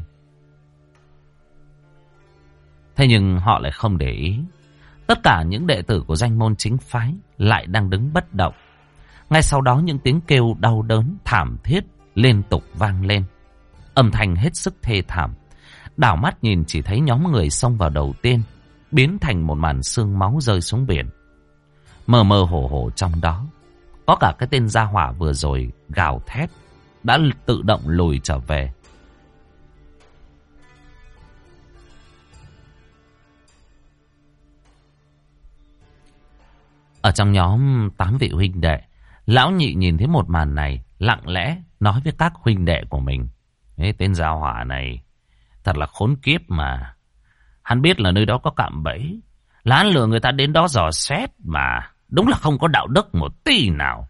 S1: Thế nhưng họ lại không để ý. Tất cả những đệ tử của danh môn chính phái lại đang đứng bất động. Ngay sau đó những tiếng kêu đau đớn, thảm thiết liên tục vang lên. Âm thanh hết sức thê thảm. Đảo mắt nhìn chỉ thấy nhóm người xông vào đầu tiên, biến thành một màn xương máu rơi xuống biển. Mơ mơ hồ hồ trong đó, có cả cái tên gia hỏa vừa rồi gào thét, đã tự động lùi trở về. Ở trong nhóm 8 vị huynh đệ, lão nhị nhìn thấy một màn này, lặng lẽ nói với các huynh đệ của mình. Ê, tên gia hỏa này thật là khốn kiếp mà. Hắn biết là nơi đó có cạm bẫy, là hắn lừa người ta đến đó dò xét mà. Đúng là không có đạo đức một tí nào.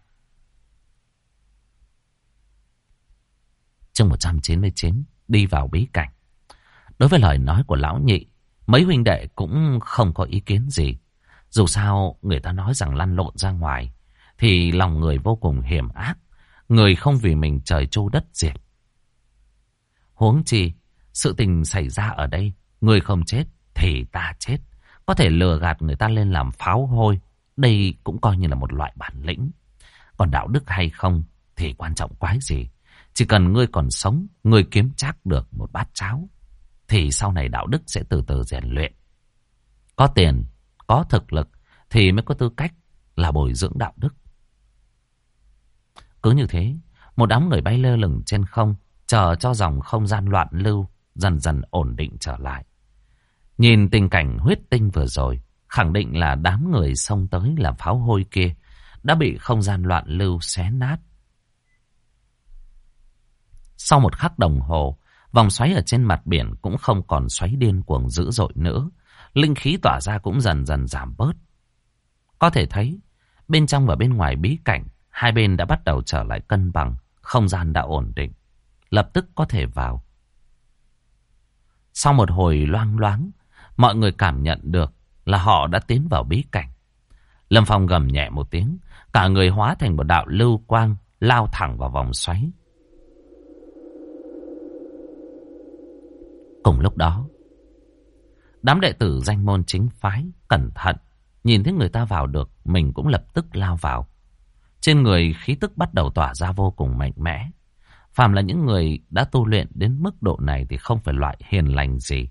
S1: Chương 199 đi vào bí cảnh. Đối với lời nói của lão nhị, mấy huynh đệ cũng không có ý kiến gì. Dù sao người ta nói rằng lăn lộn ra ngoài thì lòng người vô cùng hiểm ác. Người không vì mình trời tru đất diệt. Huống chi sự tình xảy ra ở đây, người không chết thì ta chết. Có thể lừa gạt người ta lên làm pháo hôi, đây cũng coi như là một loại bản lĩnh. Còn đạo đức hay không thì quan trọng quái gì. Chỉ cần ngươi còn sống, ngươi kiếm chắc được một bát cháo, thì sau này đạo đức sẽ từ từ rèn luyện. Có tiền, có thực lực thì mới có tư cách là bồi dưỡng đạo đức. Cứ như thế, một đám người bay lơ lửng trên không, chờ cho dòng không gian loạn lưu dần dần ổn định trở lại. Nhìn tình cảnh huyết tinh vừa rồi, khẳng định là đám người xông tới làm pháo hôi kia đã bị không gian loạn lưu xé nát. Sau một khắc đồng hồ, vòng xoáy ở trên mặt biển cũng không còn xoáy điên cuồng dữ dội nữa. Linh khí tỏa ra cũng dần dần giảm bớt. Có thể thấy, bên trong và bên ngoài bí cảnh, hai bên đã bắt đầu trở lại cân bằng, không gian đã ổn định. Lập tức có thể vào. Sau một hồi loang loáng, mọi người cảm nhận được là họ đã tiến vào bí cảnh. Lâm Phong gầm nhẹ một tiếng, cả người hóa thành một đạo lưu quang, lao thẳng vào vòng xoáy. Cùng lúc đó, Đám đệ tử danh môn chính phái cẩn thận, nhìn thấy người ta vào được, mình cũng lập tức lao vào. Trên người khí tức bắt đầu tỏa ra vô cùng mạnh mẽ. Phàm là những người đã tu luyện đến mức độ này thì không phải loại hiền lành gì.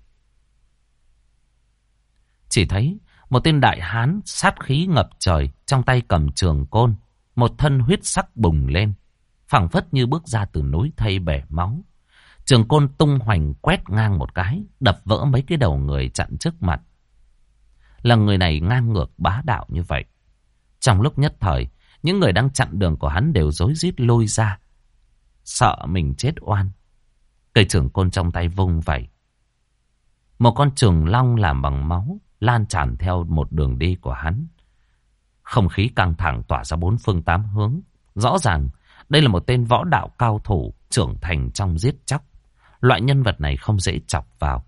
S1: Chỉ thấy một tên đại hán sát khí ngập trời, trong tay cầm trường côn, một thân huyết sắc bùng lên, phảng phất như bước ra từ núi thây bể máu. Trường côn tung hoành quét ngang một cái, đập vỡ mấy cái đầu người chặn trước mặt. Là người này ngang ngược bá đạo như vậy. Trong lúc nhất thời, những người đang chặn đường của hắn đều rối rít lôi ra, sợ mình chết oan. Cây trường côn trong tay vung vậy. Một con trường long làm bằng máu lan tràn theo một đường đi của hắn. Không khí căng thẳng tỏa ra bốn phương tám hướng. Rõ ràng đây là một tên võ đạo cao thủ trưởng thành trong giết chóc. Loại nhân vật này không dễ chọc vào.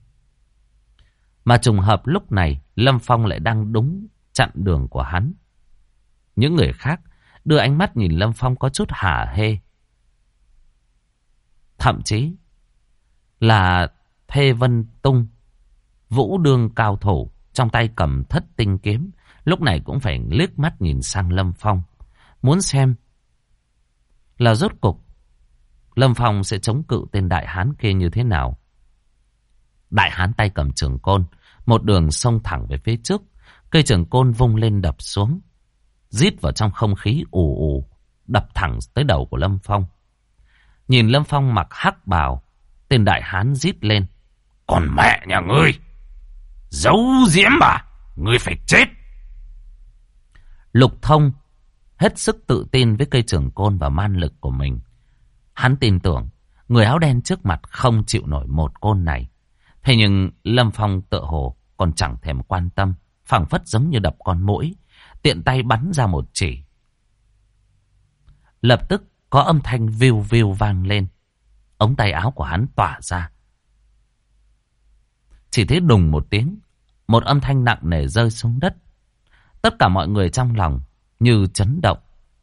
S1: Mà trùng hợp lúc này Lâm Phong lại đang đúng chặn đường của hắn. Những người khác đưa ánh mắt nhìn Lâm Phong có chút hả hê. Thậm chí là Thê Vân Tung, vũ đương cao thủ, trong tay cầm thất tinh kiếm, lúc này cũng phải liếc mắt nhìn sang Lâm Phong, muốn xem là rốt cục Lâm Phong sẽ chống cự tên đại hán kia như thế nào. Đại hán tay cầm trường côn, một đường xông thẳng về phía trước, cây trường côn vung lên đập xuống, rít vào trong không khí ù ù, đập thẳng tới đầu của Lâm Phong. Nhìn Lâm Phong mặc hắc bào, tên đại hán rít lên: "Còn mẹ nhà ngươi, giấu giếm mà, ngươi phải chết!" Lục Thông hết sức tự tin với cây trường côn và man lực của mình. Hắn tin tưởng người áo đen trước mặt không chịu nổi một côn này. Thế nhưng Lâm Phong tựa hồ còn chẳng thèm quan tâm, phảng phất giống như đập con muỗi, tiện tay bắn ra một chỉ. Lập tức có âm thanh viu viu vang lên. Ống tay áo của hắn tỏa ra. Chỉ thấy đùng một tiếng, một âm thanh nặng nề rơi xuống đất. Tất cả mọi người trong lòng như chấn động.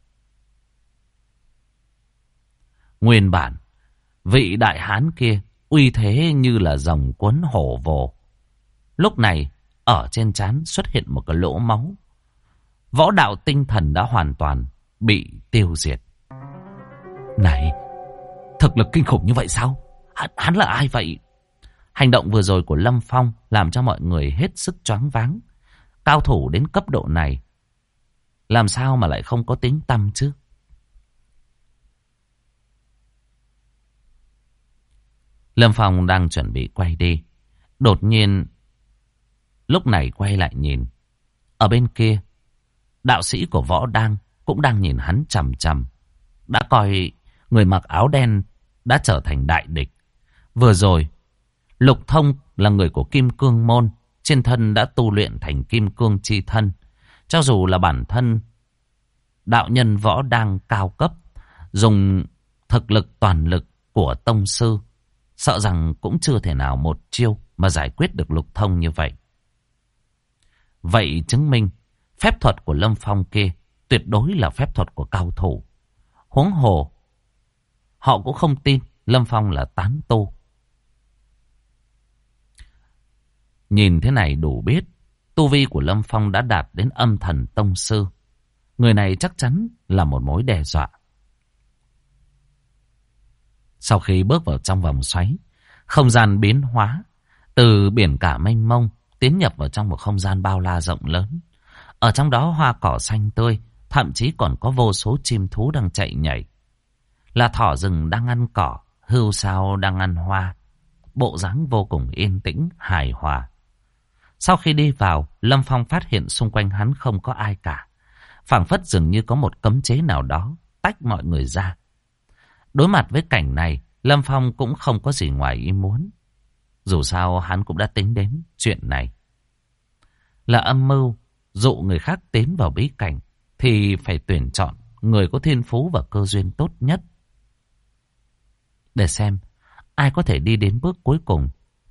S1: Nguyên bản, vị đại hán kia uy thế như là rồng cuốn hổ vồ. Lúc này, ở trên trán xuất hiện một cái lỗ máu. Võ đạo tinh thần đã hoàn toàn bị tiêu diệt. Này, thực lực kinh khủng như vậy sao? Hắn là ai vậy? Hành động vừa rồi của Lâm Phong làm cho mọi người hết sức choáng váng. Cao thủ đến cấp độ này, làm sao mà lại không có tiếng tăm chứ? Lâm Phong đang chuẩn bị quay đi. Đột nhiên, lúc này quay lại nhìn. Ở bên kia, đạo sĩ của Võ Đang cũng đang nhìn hắn chằm chằm. Đã coi người mặc áo đen đã trở thành đại địch. Vừa rồi, Lục Thông là người của Kim Cương Môn, trên thân đã tu luyện thành Kim Cương Chi Thân. Cho dù là bản thân đạo nhân Võ Đang cao cấp, dùng thực lực toàn lực của tông sư, sợ rằng cũng chưa thể nào một chiêu mà giải quyết được Lục Thông như vậy. Vậy chứng minh phép thuật của Lâm Phong kia tuyệt đối là phép thuật của cao thủ. Huống hồ, họ cũng không tin Lâm Phong là tán tu. Nhìn thế này đủ biết, tu vi của Lâm Phong đã đạt đến âm thần tông sư. Người này chắc chắn là một mối đe dọa. Sau khi bước vào trong vòng xoáy, không gian biến hóa, từ biển cả mênh mông tiến nhập vào trong một không gian bao la rộng lớn. Ở trong đó hoa cỏ xanh tươi, thậm chí còn có vô số chim thú đang chạy nhảy. Là thỏ rừng đang ăn cỏ, hươu sao đang ăn hoa. Bộ dáng vô cùng yên tĩnh, hài hòa. Sau khi đi vào, Lâm Phong phát hiện xung quanh hắn không có ai cả. Phảng phất dường như có một cấm chế nào đó tách mọi người ra. Đối mặt với cảnh này, Lâm Phong cũng không có gì ngoài ý muốn. Dù sao hắn cũng đã tính đến chuyện này. Là âm mưu, dụ người khác tiến vào bí cảnh thì phải tuyển chọn người có thiên phú và cơ duyên tốt nhất. Để xem ai có thể đi đến bước cuối cùng.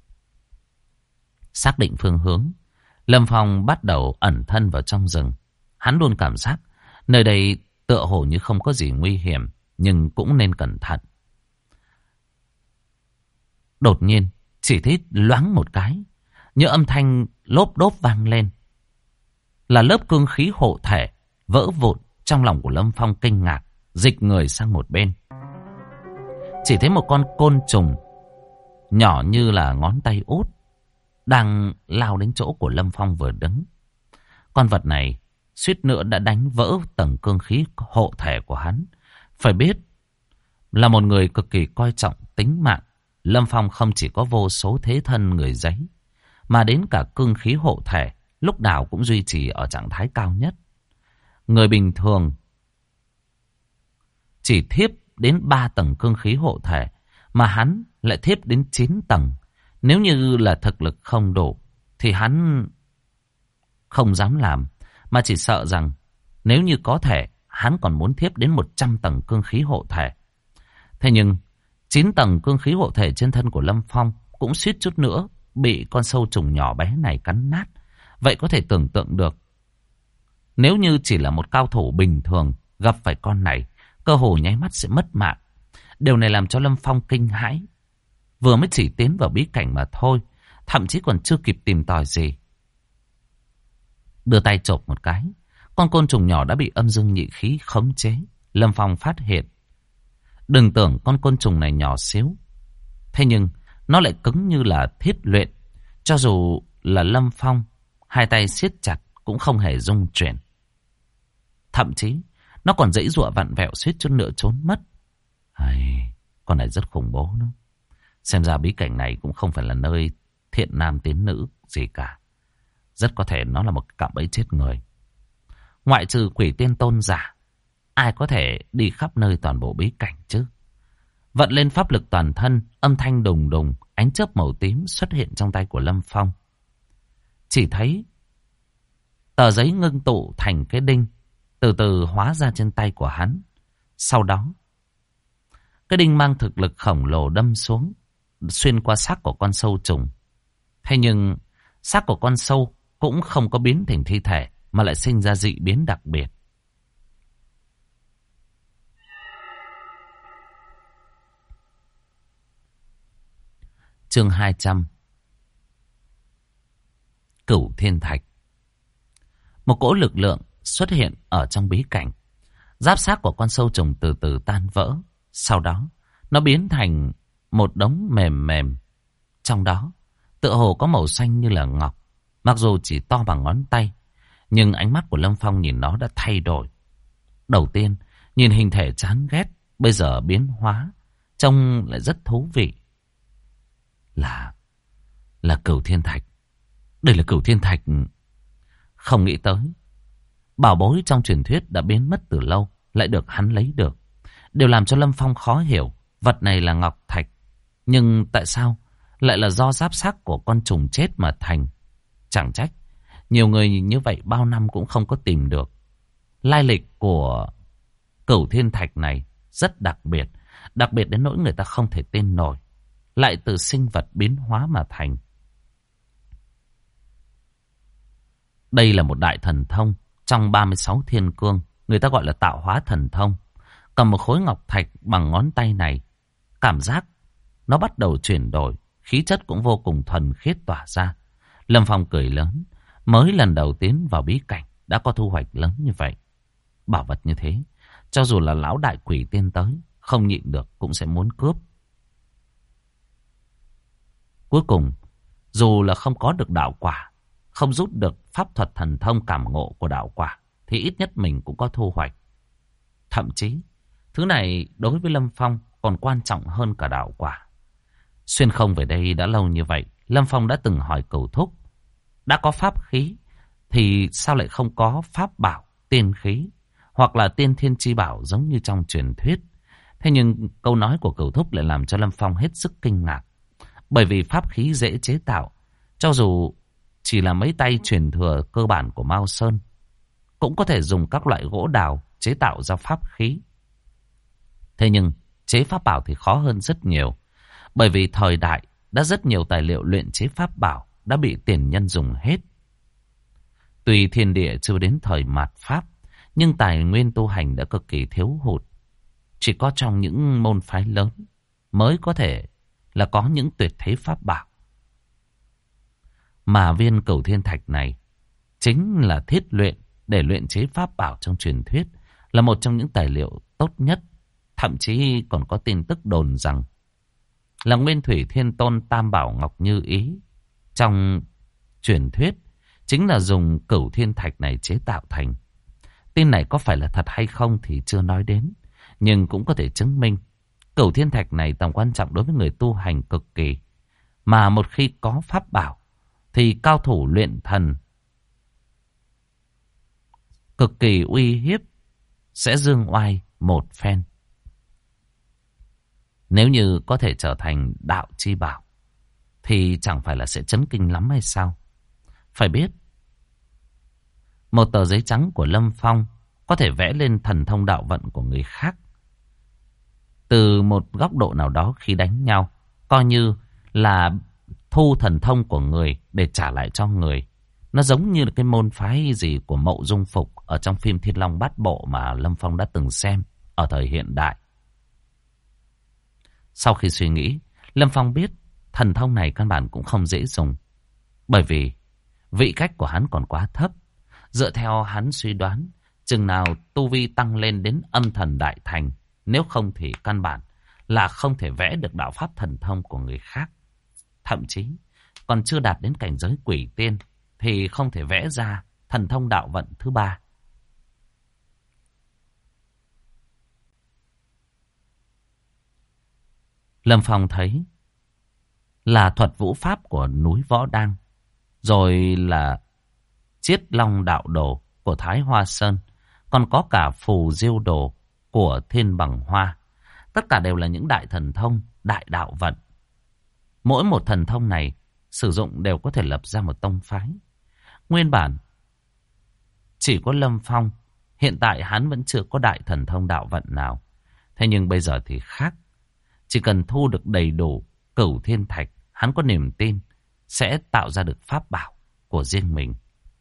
S1: Xác định phương hướng, Lâm Phong bắt đầu ẩn thân vào trong rừng. Hắn luôn cảm giác nơi đây tựa hồ như không có gì nguy hiểm, nhưng cũng nên cẩn thận. Đột nhiên, chỉ thấy loáng một cái, Như âm thanh lốp đốp vang lên. Là lớp cương khí hộ thể vỡ vụn. Trong lòng của Lâm Phong kinh ngạc, dịch người sang một bên. Chỉ thấy một con côn trùng nhỏ như là ngón tay út đang lao đến chỗ của Lâm Phong vừa đứng. Con vật này suýt nữa đã đánh vỡ tầng cương khí hộ thể của hắn. Phải biết là một người cực kỳ coi trọng tính mạng. Lâm Phong không chỉ có vô số thế thân người giấy, mà đến cả cương khí hộ thể lúc nào cũng duy trì ở trạng thái cao nhất. Người bình thường chỉ thiếp đến 3 tầng cương khí hộ thể, mà hắn lại thiếp đến 9 tầng. Nếu như là thực lực không đủ thì hắn không dám làm, mà chỉ sợ rằng nếu như có thể, hắn còn muốn thiếp đến 100 tầng cương khí hộ thể. Thế nhưng 9 tầng cương khí hộ thể trên thân của Lâm Phong cũng suýt chút nữa bị con sâu trùng nhỏ bé này cắn nát. Vậy có thể tưởng tượng được, nếu như chỉ là một cao thủ bình thường gặp phải con này, cơ hồ nháy mắt sẽ mất mạng. Điều này làm cho Lâm Phong kinh hãi. Vừa mới chỉ tiến vào bí cảnh mà thôi, thậm chí còn chưa kịp tìm tòi gì. Đưa tay chộp một cái, con côn trùng nhỏ đã bị âm dương nhị khí khống chế. Lâm Phong phát hiện, đừng tưởng con côn trùng này nhỏ xíu, thế nhưng nó lại cứng như là thiết luyện. Cho dù là Lâm Phong hai tay siết chặt cũng không hề rung chuyển. Thậm chí nó còn giãy giụa vặn vẹo suýt chút nữa trốn mất. Con này rất khủng bố đó. Xem ra bí cảnh này cũng không phải là nơi thiện nam tín nữ gì cả. Rất có thể nó là một cạm bẫy chết người. Ngoại trừ quỷ tiên tôn giả, ai có thể đi khắp nơi toàn bộ bí cảnh chứ? Vận lên pháp lực toàn thân, âm thanh đùng đùng, ánh chớp màu tím xuất hiện trong tay của Lâm Phong. Chỉ thấy tờ giấy ngưng tụ thành cái đinh, từ từ hóa ra trên tay của hắn. Sau đó, cái đinh mang thực lực khổng lồ đâm xuống, xuyên qua xác của con sâu trùng. Thế nhưng xác của con sâu cũng không có biến thành thi thể, mà lại sinh ra dị biến đặc biệt. Chương 200. Cửu Thiên Thạch. Một cỗ lực lượng xuất hiện ở trong bí cảnh. Giáp xác của con sâu trùng từ từ tan vỡ. Sau đó, nó biến thành một đống mềm mềm. Trong đó, tựa hồ có màu xanh như là ngọc. Mặc dù chỉ to bằng ngón tay, nhưng ánh mắt của Lâm Phong nhìn nó đã thay đổi. Đầu tiên, nhìn hình thể chán ghét, bây giờ biến hóa, trông lại rất thú vị. Là Cửu Thiên Thạch. Đây là Cửu Thiên Thạch. Không nghĩ tới, bảo bối trong truyền thuyết đã biến mất từ lâu, lại được hắn lấy được. Điều làm cho Lâm Phong khó hiểu, vật này là ngọc thạch, nhưng tại sao lại là do giáp xác của con trùng chết mà thành? Chẳng trách nhiều người như vậy bao năm cũng không có tìm được. Lai lịch của Cửu Thiên Thạch này rất đặc biệt đến nỗi người ta không thể tin nổi. Lại từ sinh vật biến hóa mà thành. Đây là một đại thần thông trong 36 thiên cương, người ta gọi là tạo hóa thần thông. Cầm một khối ngọc thạch bằng ngón tay này, cảm giác nó bắt đầu chuyển đổi, khí chất cũng vô cùng thuần khiết tỏa ra. Lâm Phong cười lớn, mới lần đầu tiến vào bí cảnh đã có thu hoạch lớn như vậy. Bảo vật như thế, cho dù là lão đại quỷ tiên tới, không nhịn được cũng sẽ muốn cướp. Cuối cùng, dù là không có được đạo quả, không rút được pháp thuật thần thông cảm ngộ của đạo quả, thì ít nhất mình cũng có thu hoạch. Thậm chí, thứ này đối với Lâm Phong còn quan trọng hơn cả đạo quả. Xuyên không về đây đã lâu như vậy, Lâm Phong đã từng hỏi Cửu Thúc, đã có pháp khí thì sao lại không có pháp bảo, tiên khí hoặc là tiên thiên chi bảo giống như trong truyền thuyết? Thế nhưng câu nói của Cửu Thúc lại làm cho Lâm Phong hết sức kinh ngạc. Bởi vì pháp khí dễ chế tạo, cho dù chỉ là mấy tay truyền thừa cơ bản của Mao Sơn, cũng có thể dùng các loại gỗ đào chế tạo ra pháp khí. Thế nhưng chế pháp bảo thì khó hơn rất nhiều. Bởi vì thời đại đã rất nhiều tài liệu luyện chế pháp bảo đã bị tiền nhân dùng hết. Tuy thiên địa chưa đến thời mạt Pháp, nhưng tài nguyên tu hành đã cực kỳ thiếu hụt. Chỉ có trong những môn phái lớn mới có thể là có những tuyệt thế pháp bảo. Mà viên Cửu Thiên Thạch này chính là thiết luyện để luyện chế pháp bảo trong truyền thuyết, là một trong những tài liệu tốt nhất. Thậm chí còn có tin tức đồn rằng là Nguyên Thủy Thiên Tôn Tam Bảo Ngọc Như Ý trong truyền thuyết chính là dùng Cửu Thiên Thạch này chế tạo thành. Tin này có phải là thật hay không thì chưa nói đến, nhưng cũng có thể chứng minh Cửu Thiên Thạch này tầm quan trọng đối với người tu hành cực kỳ. Mà một khi có pháp bảo thì cao thủ luyện thần cực kỳ uy hiếp, sẽ dương oai một phen. Nếu như có thể trở thành đạo chi bảo thì chẳng phải là sẽ chấn kinh lắm hay sao? Phải biết, một tờ giấy trắng của Lâm Phong có thể vẽ lên thần thông đạo vận của người khác. Từ một góc độ nào đó khi đánh nhau, coi như là thu thần thông của người để trả lại cho người. Nó giống như là cái môn phái gì của Mậu Dung Phục ở trong phim Thiên Long Bát Bộ mà Lâm Phong đã từng xem ở thời hiện đại. Sau khi suy nghĩ, Lâm Phong biết thần thông này căn bản cũng không dễ dùng. Bởi vì vị cách của hắn còn quá thấp. Dựa theo hắn suy đoán, chừng nào tu vi tăng lên đến âm thần đại thành, nếu không thì căn bản là không thể vẽ được đạo pháp thần thông của người khác. Thậm chí còn chưa đạt đến cảnh giới quỷ tiên thì không thể vẽ ra thần thông đạo vận thứ ba. Lâm Phong thấy là thuật vũ pháp của núi Võ Đăng, rồi là Chiết Long đạo đồ của Thái Hoa Sơn, còn có cả Phù Diêu đồ của Thiên Bằng Hoa. Tất cả đều là những đại thần thông, đại đạo vận. Mỗi một thần thông này sử dụng đều có thể lập ra một tông phái. Nguyên bản chỉ có Lâm Phong, hiện tại hắn vẫn chưa có đại thần thông đạo vận nào. Thế nhưng bây giờ thì khác. Chỉ cần thu được đầy đủ Cửu Thiên Thạch, hắn có niềm tin sẽ tạo ra được pháp bảo của riêng mình.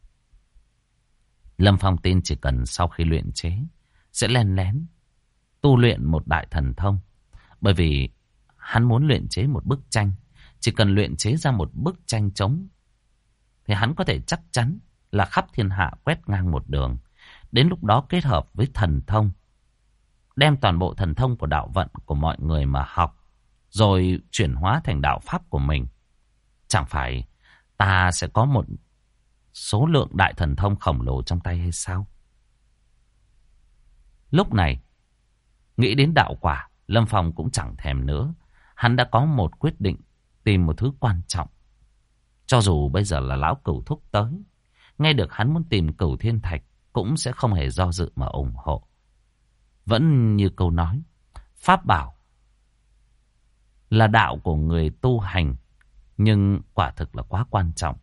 S1: Lâm Phong tin chỉ cần sau khi luyện chế sẽ len lén tu luyện một đại thần thông. Bởi vì hắn muốn luyện chế một bức tranh. Chỉ cần luyện chế ra một bức tranh trống thì hắn có thể chắc chắn là khắp thiên hạ quét ngang một đường. Đến lúc đó kết hợp với thần thông, đem toàn bộ thần thông của đạo vận của mọi người mà học, rồi chuyển hóa thành đạo pháp của mình. Chẳng phải ta sẽ có một số lượng đại thần thông khổng lồ trong tay hay sao? Lúc này, nghĩ đến đạo quả, Lâm Phong cũng chẳng thèm nữa. Hắn đã có một quyết định, tìm một thứ quan trọng. Cho dù bây giờ là lão Cửu thúc tới, nghe được hắn muốn tìm Cửu Thiên Thạch, cũng sẽ không hề do dự mà ủng hộ. Vẫn như câu nói, pháp bảo là đạo của người tu hành, nhưng quả thực là quá quan trọng.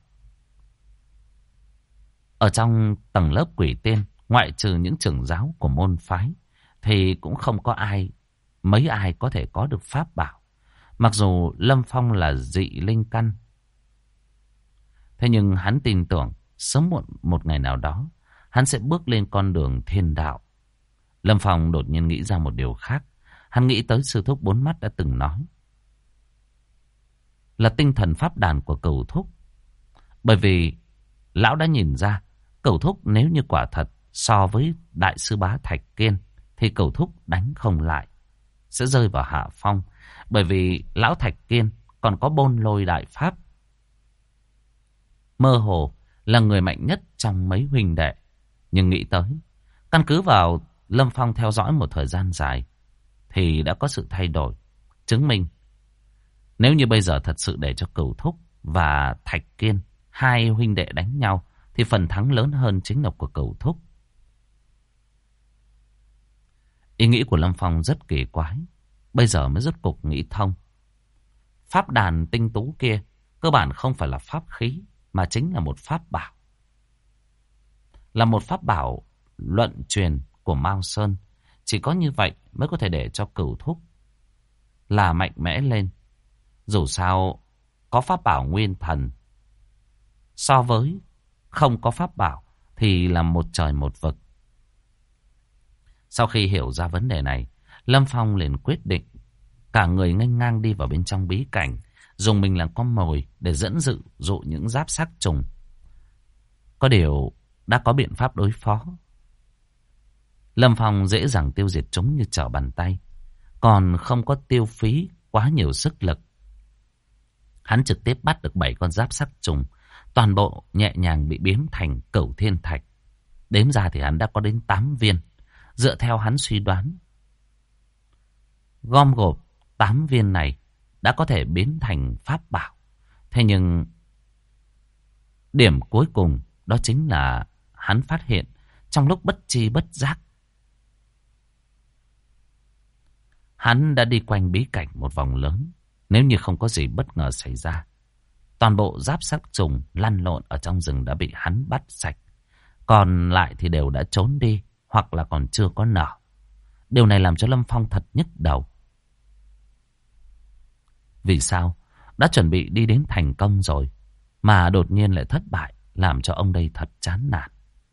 S1: Ở trong tầng lớp quỷ tiên, ngoại trừ những trưởng giáo của môn phái, thì cũng không có mấy ai có thể có được pháp bảo. Mặc dù Lâm Phong là dị linh căn, thế nhưng hắn tin tưởng sớm muộn một ngày nào đó hắn sẽ bước lên con đường thiên đạo. Lâm Phong đột nhiên nghĩ ra một điều khác. Hắn nghĩ tới sư thúc bốn mắt đã từng nói là tinh thần pháp đàn của Cửu thúc. Bởi vì lão đã nhìn ra Cửu thúc nếu như quả thật so với đại sư bá Thạch Kiên thì Cửu thúc đánh không lại, sẽ rơi vào hạ phong. Bởi vì lão Thạch Kiên còn có Bôn Lôi đại pháp, mơ hồ là người mạnh nhất trong mấy huynh đệ. Nhưng nghĩ tới, căn cứ vào Lâm Phong theo dõi một thời gian dài thì đã có sự thay đổi, chứng minh nếu như bây giờ thật sự để cho Cửu thúc và Thạch Kiên hai huynh đệ đánh nhau thì phần thắng lớn hơn chính là của Cửu thúc. Ý nghĩ của Lâm Phong rất kỳ quái, bây giờ mới rốt cục nghĩ thông. Pháp đàn tinh tú kia cơ bản không phải là pháp khí, mà chính là một pháp bảo. Là một pháp bảo luận truyền của Mao Sơn. Chỉ có như vậy mới có thể để cho Cửu thúc là mạnh mẽ lên. Dù sao có pháp bảo nguyên thần, so với không có pháp bảo thì là một trời một vực. Sau khi hiểu ra vấn đề này, Lâm Phong liền quyết định cả người nghênh ngang đi vào bên trong bí cảnh, dùng mình là con mồi để dẫn dụ những giáp xác trùng. Có điều đã có biện pháp đối phó. Lâm Phong dễ dàng tiêu diệt chúng như trở bàn tay, còn không có tiêu phí quá nhiều sức lực. Hắn trực tiếp bắt được 7 con giáp xác trùng, toàn bộ nhẹ nhàng bị biến thành cửu thiên thạch. Đếm ra thì hắn đã có đến 8 viên. Dựa theo hắn suy đoán, gom gộp 8 viên này đã có thể biến thành pháp bảo. Thế nhưng điểm cuối cùng đó chính là hắn phát hiện trong lúc bất tri bất giác, hắn đã đi quanh bí cảnh một vòng lớn. Nếu như không có gì bất ngờ xảy ra, toàn bộ giáp xác trùng lăn lộn ở trong rừng đã bị hắn bắt sạch. Còn lại thì đều đã trốn đi, hoặc là còn chưa có nở. Điều này làm cho Lâm Phong thật nhức đầu. Vì sao? Đã chuẩn bị đi đến thành công rồi, mà đột nhiên lại thất bại, làm cho ông đây thật chán nản.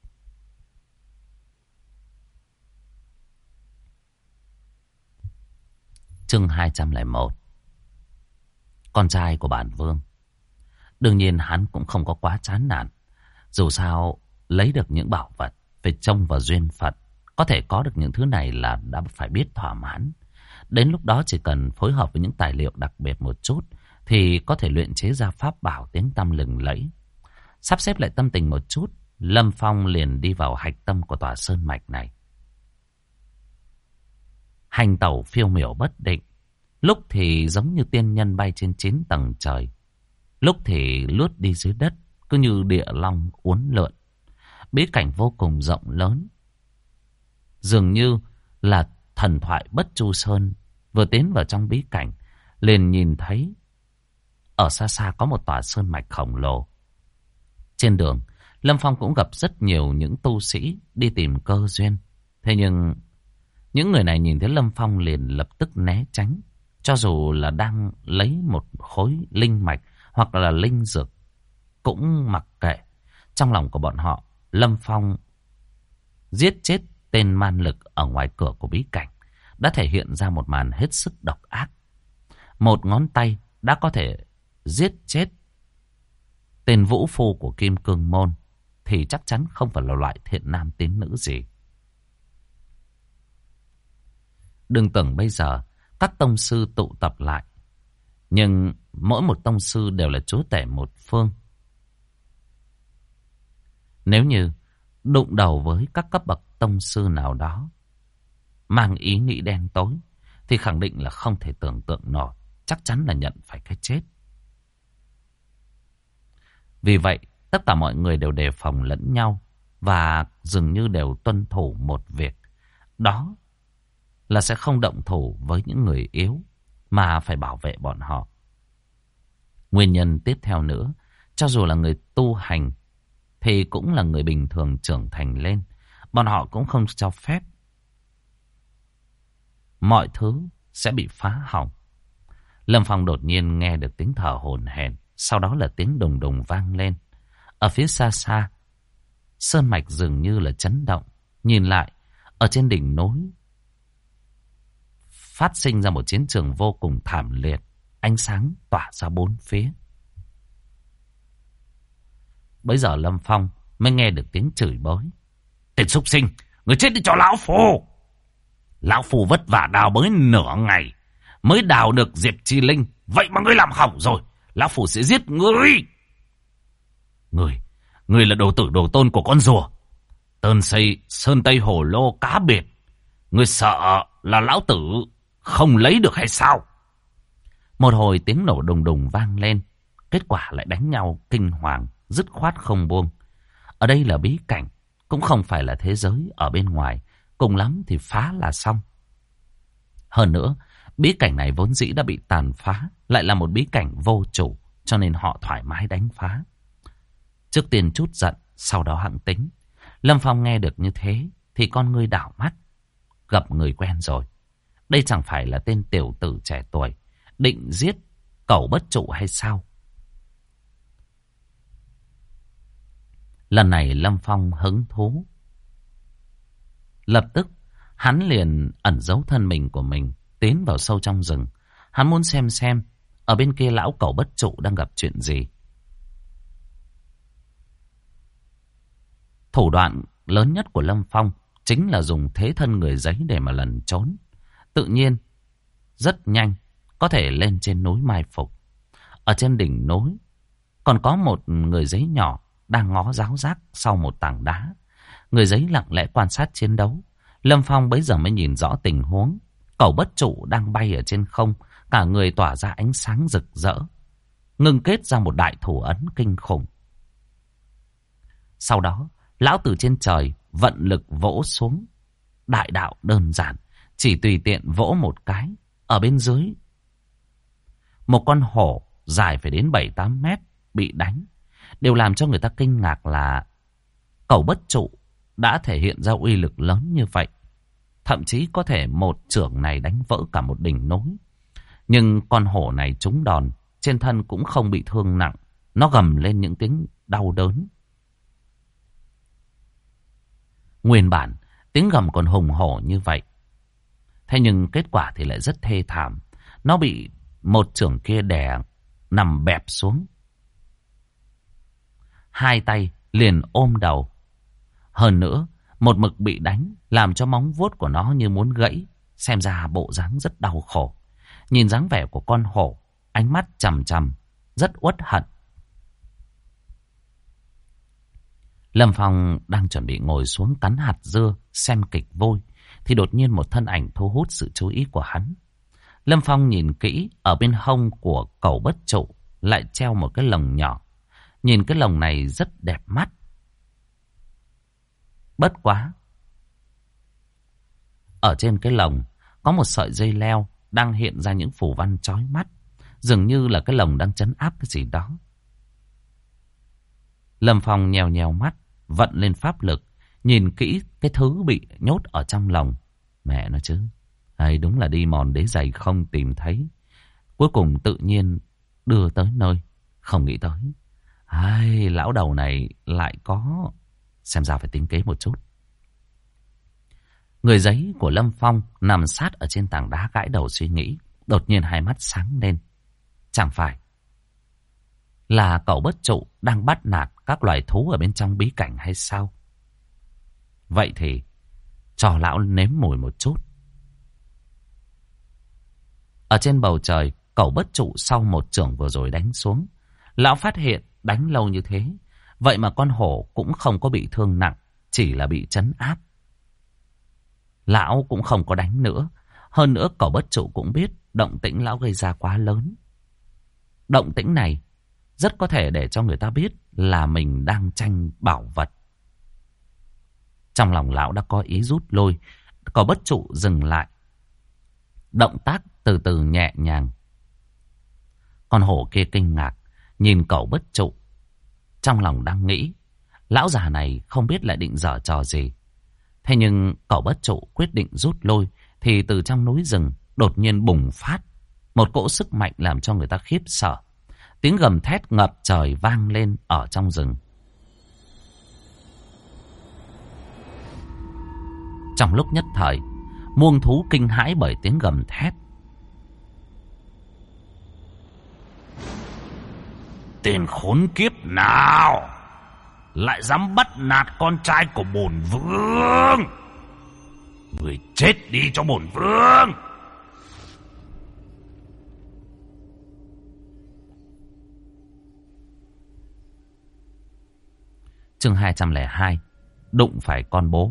S1: Chương 201. Con trai của bản vương. Đương nhiên hắn cũng không có quá chán nản. Dù sao lấy được những bảo vật về trông vào duyên phận, có thể có được những thứ này là đã phải biết thỏa mãn. Đến lúc đó chỉ cần phối hợp với những tài liệu đặc biệt một chút thì có thể luyện chế ra pháp bảo tiếng tăm lừng lẫy. Sắp xếp lại tâm tình một chút, Lâm Phong liền đi vào hạch tâm của tòa sơn mạch này. Hành tẩu phiêu miểu bất định, lúc thì giống như tiên nhân bay trên 9 tầng trời, lúc thì lướt đi dưới đất, cứ như địa long uốn lượn. Bí cảnh vô cùng rộng lớn, dường như là thần thoại Bất Chu Sơn. Vừa tiến vào trong bí cảnh, liền nhìn thấy ở xa xa có một tòa sơn mạch khổng lồ. Trên đường, Lâm Phong cũng gặp rất nhiều những tu sĩ đi tìm cơ duyên. Thế nhưng những người này nhìn thấy Lâm Phong liền lập tức né tránh. Cho dù là đang lấy một khối linh mạch hoặc là linh dược cũng mặc kệ. Trong lòng của bọn họ, Lâm Phong giết chết tên man lực ở ngoài cửa của bí cảnh đã thể hiện ra một màn hết sức độc ác. Một ngón tay đã có thể giết chết tên vũ phu của Kim Cương Môn thì chắc chắn không phải là loại thiện nam tín nữ gì. Đừng tưởng bây giờ các tông sư tụ tập lại, nhưng mỗi một tông sư đều là chúa tể một phương. Nếu như đụng đầu với các cấp bậc tông sư nào đó mang ý nghĩ đen tối thì khẳng định là không thể tưởng tượng nổi, chắc chắn là nhận phải cái chết. Vì vậy, tất cả mọi người đều đề phòng lẫn nhau và dường như đều tuân thủ một việc. Đó là sẽ không động thủ với những người yếu mà phải bảo vệ bọn họ. Nguyên nhân tiếp theo nữa, cho dù là người tu hành thì cũng là người bình thường trưởng thành lên, bọn họ cũng không cho phép mọi thứ sẽ bị phá hỏng. Lâm Phong đột nhiên nghe được tiếng thở hổn hển, sau đó là tiếng đùng đùng vang lên. Ở phía xa xa, sơn mạch dường như là chấn động. Nhìn lại, ở trên đỉnh núi phát sinh ra một chiến trường vô cùng thảm liệt, ánh sáng tỏa ra bốn phía. Bấy giờ Lâm Phong mới nghe được tiếng chửi bới. Tên súc sinh, người chết đi cho lão phù! Lão phù vất vả đào bới nửa ngày mới đào được Diệp Chi Linh, vậy mà ngươi làm hỏng rồi, lão phù sẽ giết ngươi. Ngươi là đồ tử đồ tôn của con rùa, Tơn xây sơn tây hồ lô cá biệt, ngươi sợ là lão tử không lấy được hay sao? Một hồi tiếng nổ đùng đùng vang lên, kết quả lại đánh nhau kinh hoàng, dứt khoát không buông. Ở đây là bí cảnh, cũng không phải là thế giới ở bên ngoài, cùng lắm thì phá là xong. Hơn nữa, bí cảnh này vốn dĩ đã bị tàn phá, lại là một bí cảnh vô chủ, cho nên họ thoải mái đánh phá. Trước tiên chút giận, sau đó hẵng tính. Lâm Phong nghe được như thế thì con ngươi đảo mắt, gặp người quen rồi. Đây chẳng phải là tên tiểu tử trẻ tuổi định giết cẩu bất trụ hay sao? Lần này Lâm Phong hứng thú. Lập tức hắn liền ẩn giấu thân mình của mình, tiến vào sâu trong rừng. Hắn muốn xem ở bên kia lão cẩu bất trụ đang gặp chuyện gì. Thủ đoạn lớn nhất của Lâm Phong chính là dùng thế thân người giấy để mà lẩn trốn. Tự nhiên, rất nhanh, có thể lên trên núi mai phục. Ở trên đỉnh núi, còn có một người giấy nhỏ đang ngó ráo rác sau một tảng đá. Người giấy lặng lẽ quan sát chiến đấu. Lâm Phong bấy giờ mới nhìn rõ tình huống. Cẩu bất trụ đang bay ở trên không, cả người tỏa ra ánh sáng rực rỡ, ngưng kết ra một đại thủ ấn kinh khủng. Sau đó, lão từ trên trời vận lực vỗ xuống. Đại đạo đơn giản, chỉ tùy tiện vỗ một cái. Ở bên dưới, một con hổ dài phải đến 7-8 mét bị đánh. Điều làm cho người ta kinh ngạc là cẩu bất trụ đã thể hiện ra uy lực lớn như vậy. Thậm chí có thể một chưởng này đánh vỡ cả một đỉnh núi. Nhưng con hổ này trúng đòn, trên thân cũng không bị thương nặng. Nó gầm lên những tiếng đau đớn. Nguyên bản, tiếng gầm còn hùng hổ như vậy. Thế nhưng kết quả thì lại rất thê thảm. Nó bị một chưởng kia đè nằm bẹp xuống. Hai tay liền ôm đầu. Hơn nữa, một mực bị đánh, làm cho móng vuốt của nó như muốn gãy. Xem ra bộ dáng rất đau khổ. Nhìn dáng vẻ của con hổ, ánh mắt chằm chằm, rất uất hận. Lâm Phong đang chuẩn bị ngồi xuống cắn hạt dưa, xem kịch vui, thì đột nhiên một thân ảnh thu hút sự chú ý của hắn. Lâm Phong nhìn kỹ, ở bên hông của cẩu bất trụ lại treo một cái lồng nhỏ. Nhìn cái lồng này rất đẹp mắt. Bất quá, ở trên cái lồng có một sợi dây leo đang hiện ra những phù văn chói mắt. Dường như là cái lồng đang trấn áp cái gì đó. Lâm Phong nhèo nhèo mắt, vận lên pháp lực, nhìn kỹ cái thứ bị nhốt ở trong lồng. Mẹ nó chứ, hay đúng là đi mòn đế giày không tìm thấy. Cuối cùng tự nhiên đưa tới nơi, không nghĩ tới. Ai, lão đầu này lại có... Xem ra phải tính kế một chút. Người giấy của Lâm Phong nằm sát ở trên tảng đá gãi đầu suy nghĩ. Đột nhiên hai mắt sáng lên. Chẳng phải là cậu bất trụ đang bắt nạt các loài thú ở bên trong bí cảnh hay sao? Vậy thì cho lão nếm mùi một chút. Ở trên bầu trời, cậu bất trụ sau một chưởng vừa rồi đánh xuống. Lão phát hiện đánh lâu như thế, vậy mà con hổ cũng không có bị thương nặng, chỉ là bị trấn áp. Lão cũng không có đánh nữa. Hơn nữa cậu bất trụ cũng biết động tĩnh lão gây ra quá lớn. Động tĩnh này rất có thể để cho người ta biết là mình đang tranh bảo vật. Trong lòng lão đã có ý rút lui. Cậu bất trụ dừng lại, động tác từ từ nhẹ nhàng. Con hổ kia kinh ngạc nhìn cậu bất trụ, trong lòng đang nghĩ lão già này không biết lại định giở trò gì. Thế nhưng cậu bất trụ quyết định rút lui, thì từ trong núi rừng đột nhiên bùng phát một cỗ sức mạnh làm cho người ta khiếp sợ. Tiếng gầm thét ngập trời vang lên ở trong rừng. Trong lúc nhất thời, muông thú kinh hãi bởi tiếng gầm thét. Tên khốn kiếp nào lại dám bắt nạt con trai của bổn vương? Người chết đi cho bổn vương! Chương 202, đụng phải con bố.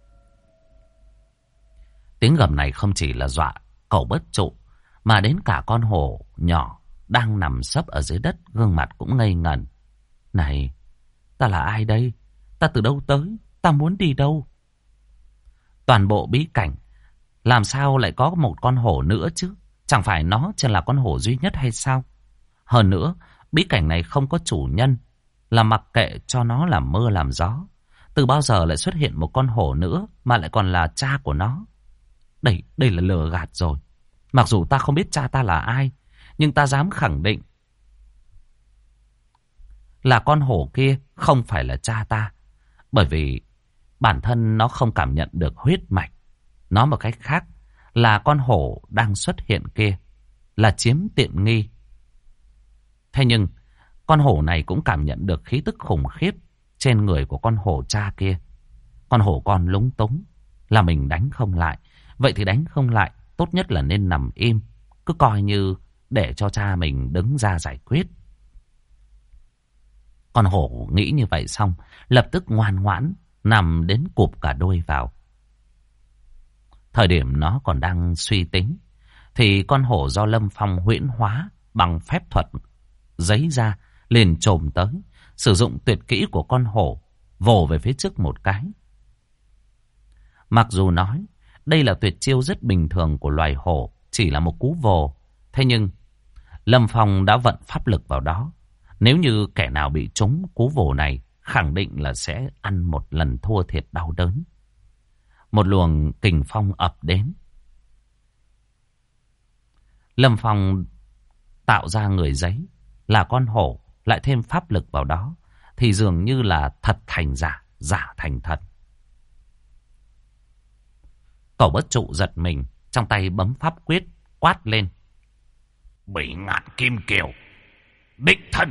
S1: Tiếng gầm này không chỉ là dọa cậu bất trụ, mà đến cả con hổ nhỏ đang nằm sấp ở dưới đất, gương mặt cũng ngây ngẩn. Này, ta là ai đây? Ta từ đâu tới? Ta muốn đi đâu? Toàn bộ bí cảnh, làm sao lại có một con hổ nữa chứ? Chẳng phải nó chỉ là con hổ duy nhất hay sao? Hơn nữa, bí cảnh này không có chủ nhân, là mặc kệ cho nó làm mưa làm gió. Từ bao giờ lại xuất hiện một con hổ nữa, mà lại còn là cha của nó? Đây là lừa gạt rồi. Mặc dù ta không biết cha ta là ai, nhưng ta dám khẳng định là con hổ kia không phải là cha ta. Bởi vì bản thân nó không cảm nhận được huyết mạch. Nói một cách khác là con hổ đang xuất hiện kia là chiếm tiện nghi, Thế nhưng con hổ này cũng cảm nhận được khí tức khủng khiếp trên người của con hổ cha kia. Con hổ con lúng túng là mình đánh không lại. Vậy thì đánh không lại, tốt nhất là nên nằm im, cứ coi như để cho cha mình đứng ra giải quyết. Con hổ nghĩ như vậy xong, lập tức ngoan ngoãn nằm đến cụp cả đuôi vào. Thời điểm nó còn đang suy tính, thì con hổ do Lâm Phong huyễn hóa bằng phép thuật giấy ra liền chồm tới, sử dụng tuyệt kỹ của con hổ vồ về phía trước một cái. Mặc dù nói đây là tuyệt chiêu rất bình thường của loài hổ, chỉ là một cú vồ, thế nhưng Lâm Phong đã vận pháp lực vào đó. Nếu như kẻ nào bị trúng cú vồ này, khẳng định là sẽ ăn một lần thua thiệt đau đớn. Một luồng kình phong ập đến. Lâm Phong tạo ra người giấy là con hổ, lại thêm pháp lực vào đó, thì dường như là thật thành giả, giả thành thật. Cẩu Bất Trụ giật mình, trong tay bấm pháp quyết, quát lên: Bỉ Ngạn Kim Kiều, đích thân!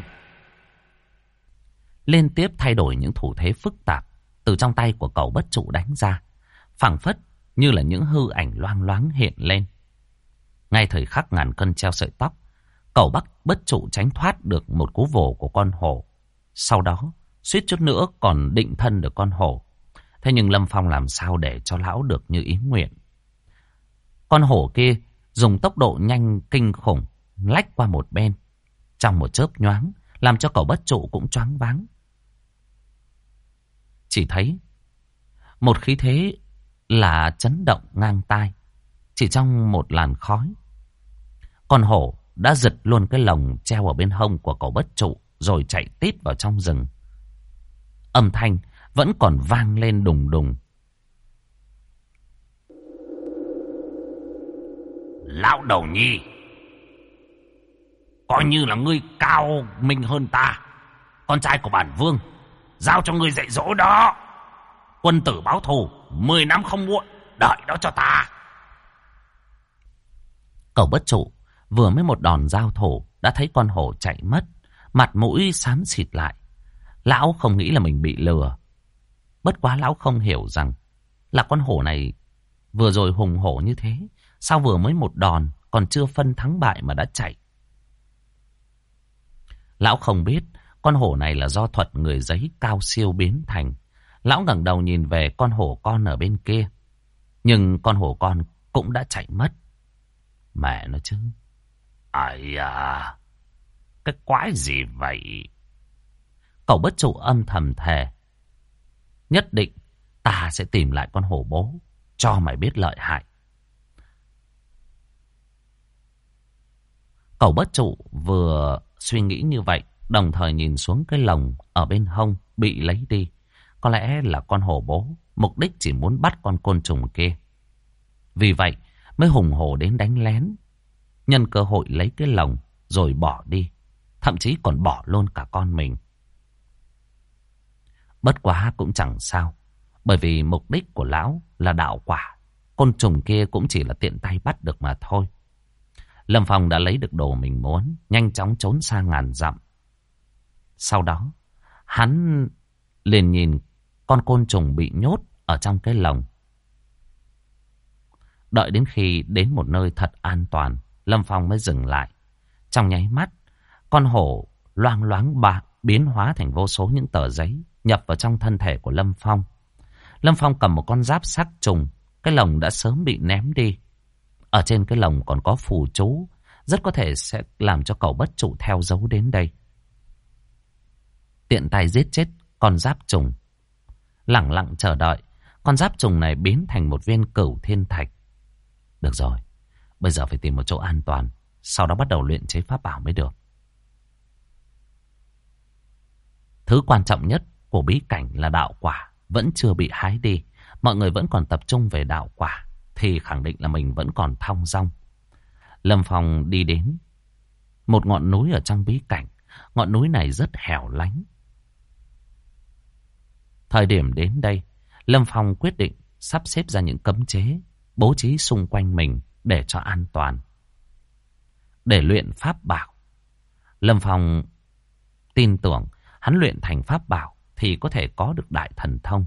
S1: Liên tiếp thay đổi những thủ thế phức tạp từ trong tay của Cẩu Bất Trụ đánh ra, phảng phất như là những hư ảnh loang loáng hiện lên. Ngay thời khắc ngàn cân treo sợi tóc, Cẩu Bất Trụ tránh thoát được một cú vồ của con hổ. Sau đó suýt chút nữa còn định thân được con hổ. Thế nhưng Lâm Phong làm sao để cho lão được như ý nguyện. Con hổ kia dùng tốc độ nhanh kinh khủng lách qua một bên, trong một chớp nhoáng làm cho Cẩu Bất Trụ cũng choáng váng. Chỉ thấy một khí thế là chấn động ngang tai. Chỉ trong một làn khói, con hổ đã giật luôn cái lồng treo ở bên hông của Cẩu Bất Trụ rồi chạy tít vào trong rừng. Âm thanh vẫn còn vang lên đùng đùng. Lão đầu nhi, coi như là ngươi cao minh hơn ta, con trai của bản vương, giao cho ngươi dạy dỗ đó. Quân tử báo thù 10 năm không muộn, đợi đó cho ta. Cẩu Bất Trụ vừa mới một đòn giao thủ đã thấy con hổ chạy mất, mặt mũi xám xịt lại. Lão không nghĩ là mình bị lừa. Bất quá lão không hiểu rằng là con hổ này vừa rồi hùng hổ như thế, sao vừa mới một đòn còn chưa phân thắng bại mà đã chạy. Lão không biết con hổ này là do thuật người giấy cao siêu biến thành. Lão ngẩng đầu nhìn về con hổ con ở bên kia, nhưng con hổ con cũng đã chạy mất. Mẹ nó chứ. Ai à, cái quái gì vậy? Cẩu Bất Trụ âm thầm thề: nhất định ta sẽ tìm lại con hổ bố, cho mày biết lợi hại. Cẩu Bất Trụ vừa suy nghĩ như vậy, đồng thời nhìn xuống cái lồng ở bên hông bị lấy đi. Có lẽ là con hổ bố mục đích chỉ muốn bắt con côn trùng kia. Vì vậy mới hùng hổ đến đánh lén, nhân cơ hội lấy cái lồng rồi bỏ đi, thậm chí còn bỏ luôn cả con mình. Bất quá cũng chẳng sao, bởi vì mục đích của lão là đạo quả, côn trùng kia cũng chỉ là tiện tay bắt được mà thôi. Lâm Phong đã lấy được đồ mình muốn, nhanh chóng trốn xa ngàn dặm. Sau đó hắn liền nhìn con côn trùng bị nhốt ở trong cái lồng. Đợi đến khi đến một nơi thật an toàn, Lâm Phong mới dừng lại. Trong nháy mắt, con hổ loang loáng biến hóa thành vô số những tờ giấy nhập vào trong thân thể của Lâm Phong. Lâm Phong cầm một con giáp sắc trùng, cái lồng đã sớm bị ném đi. Ở trên cái lồng còn có phù chú, rất có thể sẽ làm cho Cẩu Bất Trụ theo dấu đến đây. Tiện tay giết chết con giáp trùng, lẳng lặng chờ đợi con giáp trùng này biến thành một viên cửu thiên thạch. Được rồi, bây giờ phải tìm một chỗ an toàn, sau đó bắt đầu luyện chế pháp bảo mới được. Thứ quan trọng nhất của bí cảnh là đạo quả vẫn chưa bị hái đi. Mọi người vẫn còn tập trung về đạo quả, thì khẳng định là mình vẫn còn thong dong. Lâm Phong đi đến một ngọn núi ở trong bí cảnh. Ngọn núi này rất hẻo lánh. Thời điểm đến đây, Lâm Phong quyết định sắp xếp ra những cấm chế, bố trí xung quanh mình để cho an toàn. Để luyện pháp bảo, Lâm Phong tin tưởng hắn luyện thành pháp bảo thì có thể có được đại thần thông.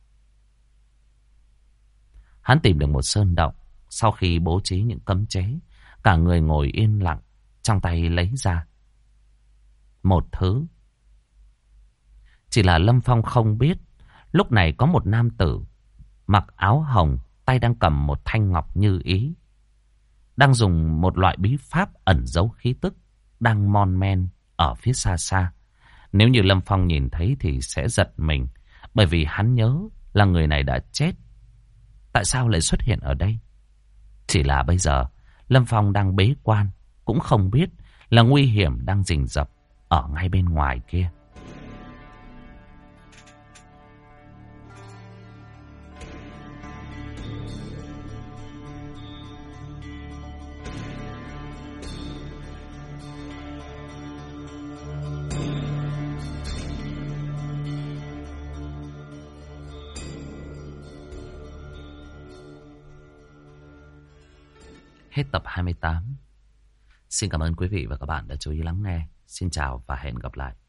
S1: Hắn tìm được một sơn động, sau khi bố trí những cấm chế, cả người ngồi yên lặng, trong tay lấy ra một thứ. Chỉ là Lâm Phong không biết, lúc này có một nam tử mặc áo hồng, tay đang cầm một thanh ngọc như ý, đang dùng một loại bí pháp ẩn giấu khí tức, đang mon men ở phía xa xa. Nếu như Lâm Phong nhìn thấy thì sẽ giật mình, bởi vì hắn nhớ là người này đã chết. Tại sao lại xuất hiện ở đây? Chỉ là bây giờ Lâm Phong đang bế quan, cũng không biết là nguy hiểm đang rình rập ở ngay bên ngoài kia. Hết tập 28. Xin cảm ơn quý vị và các bạn đã chú ý lắng nghe. Xin chào và hẹn gặp lại.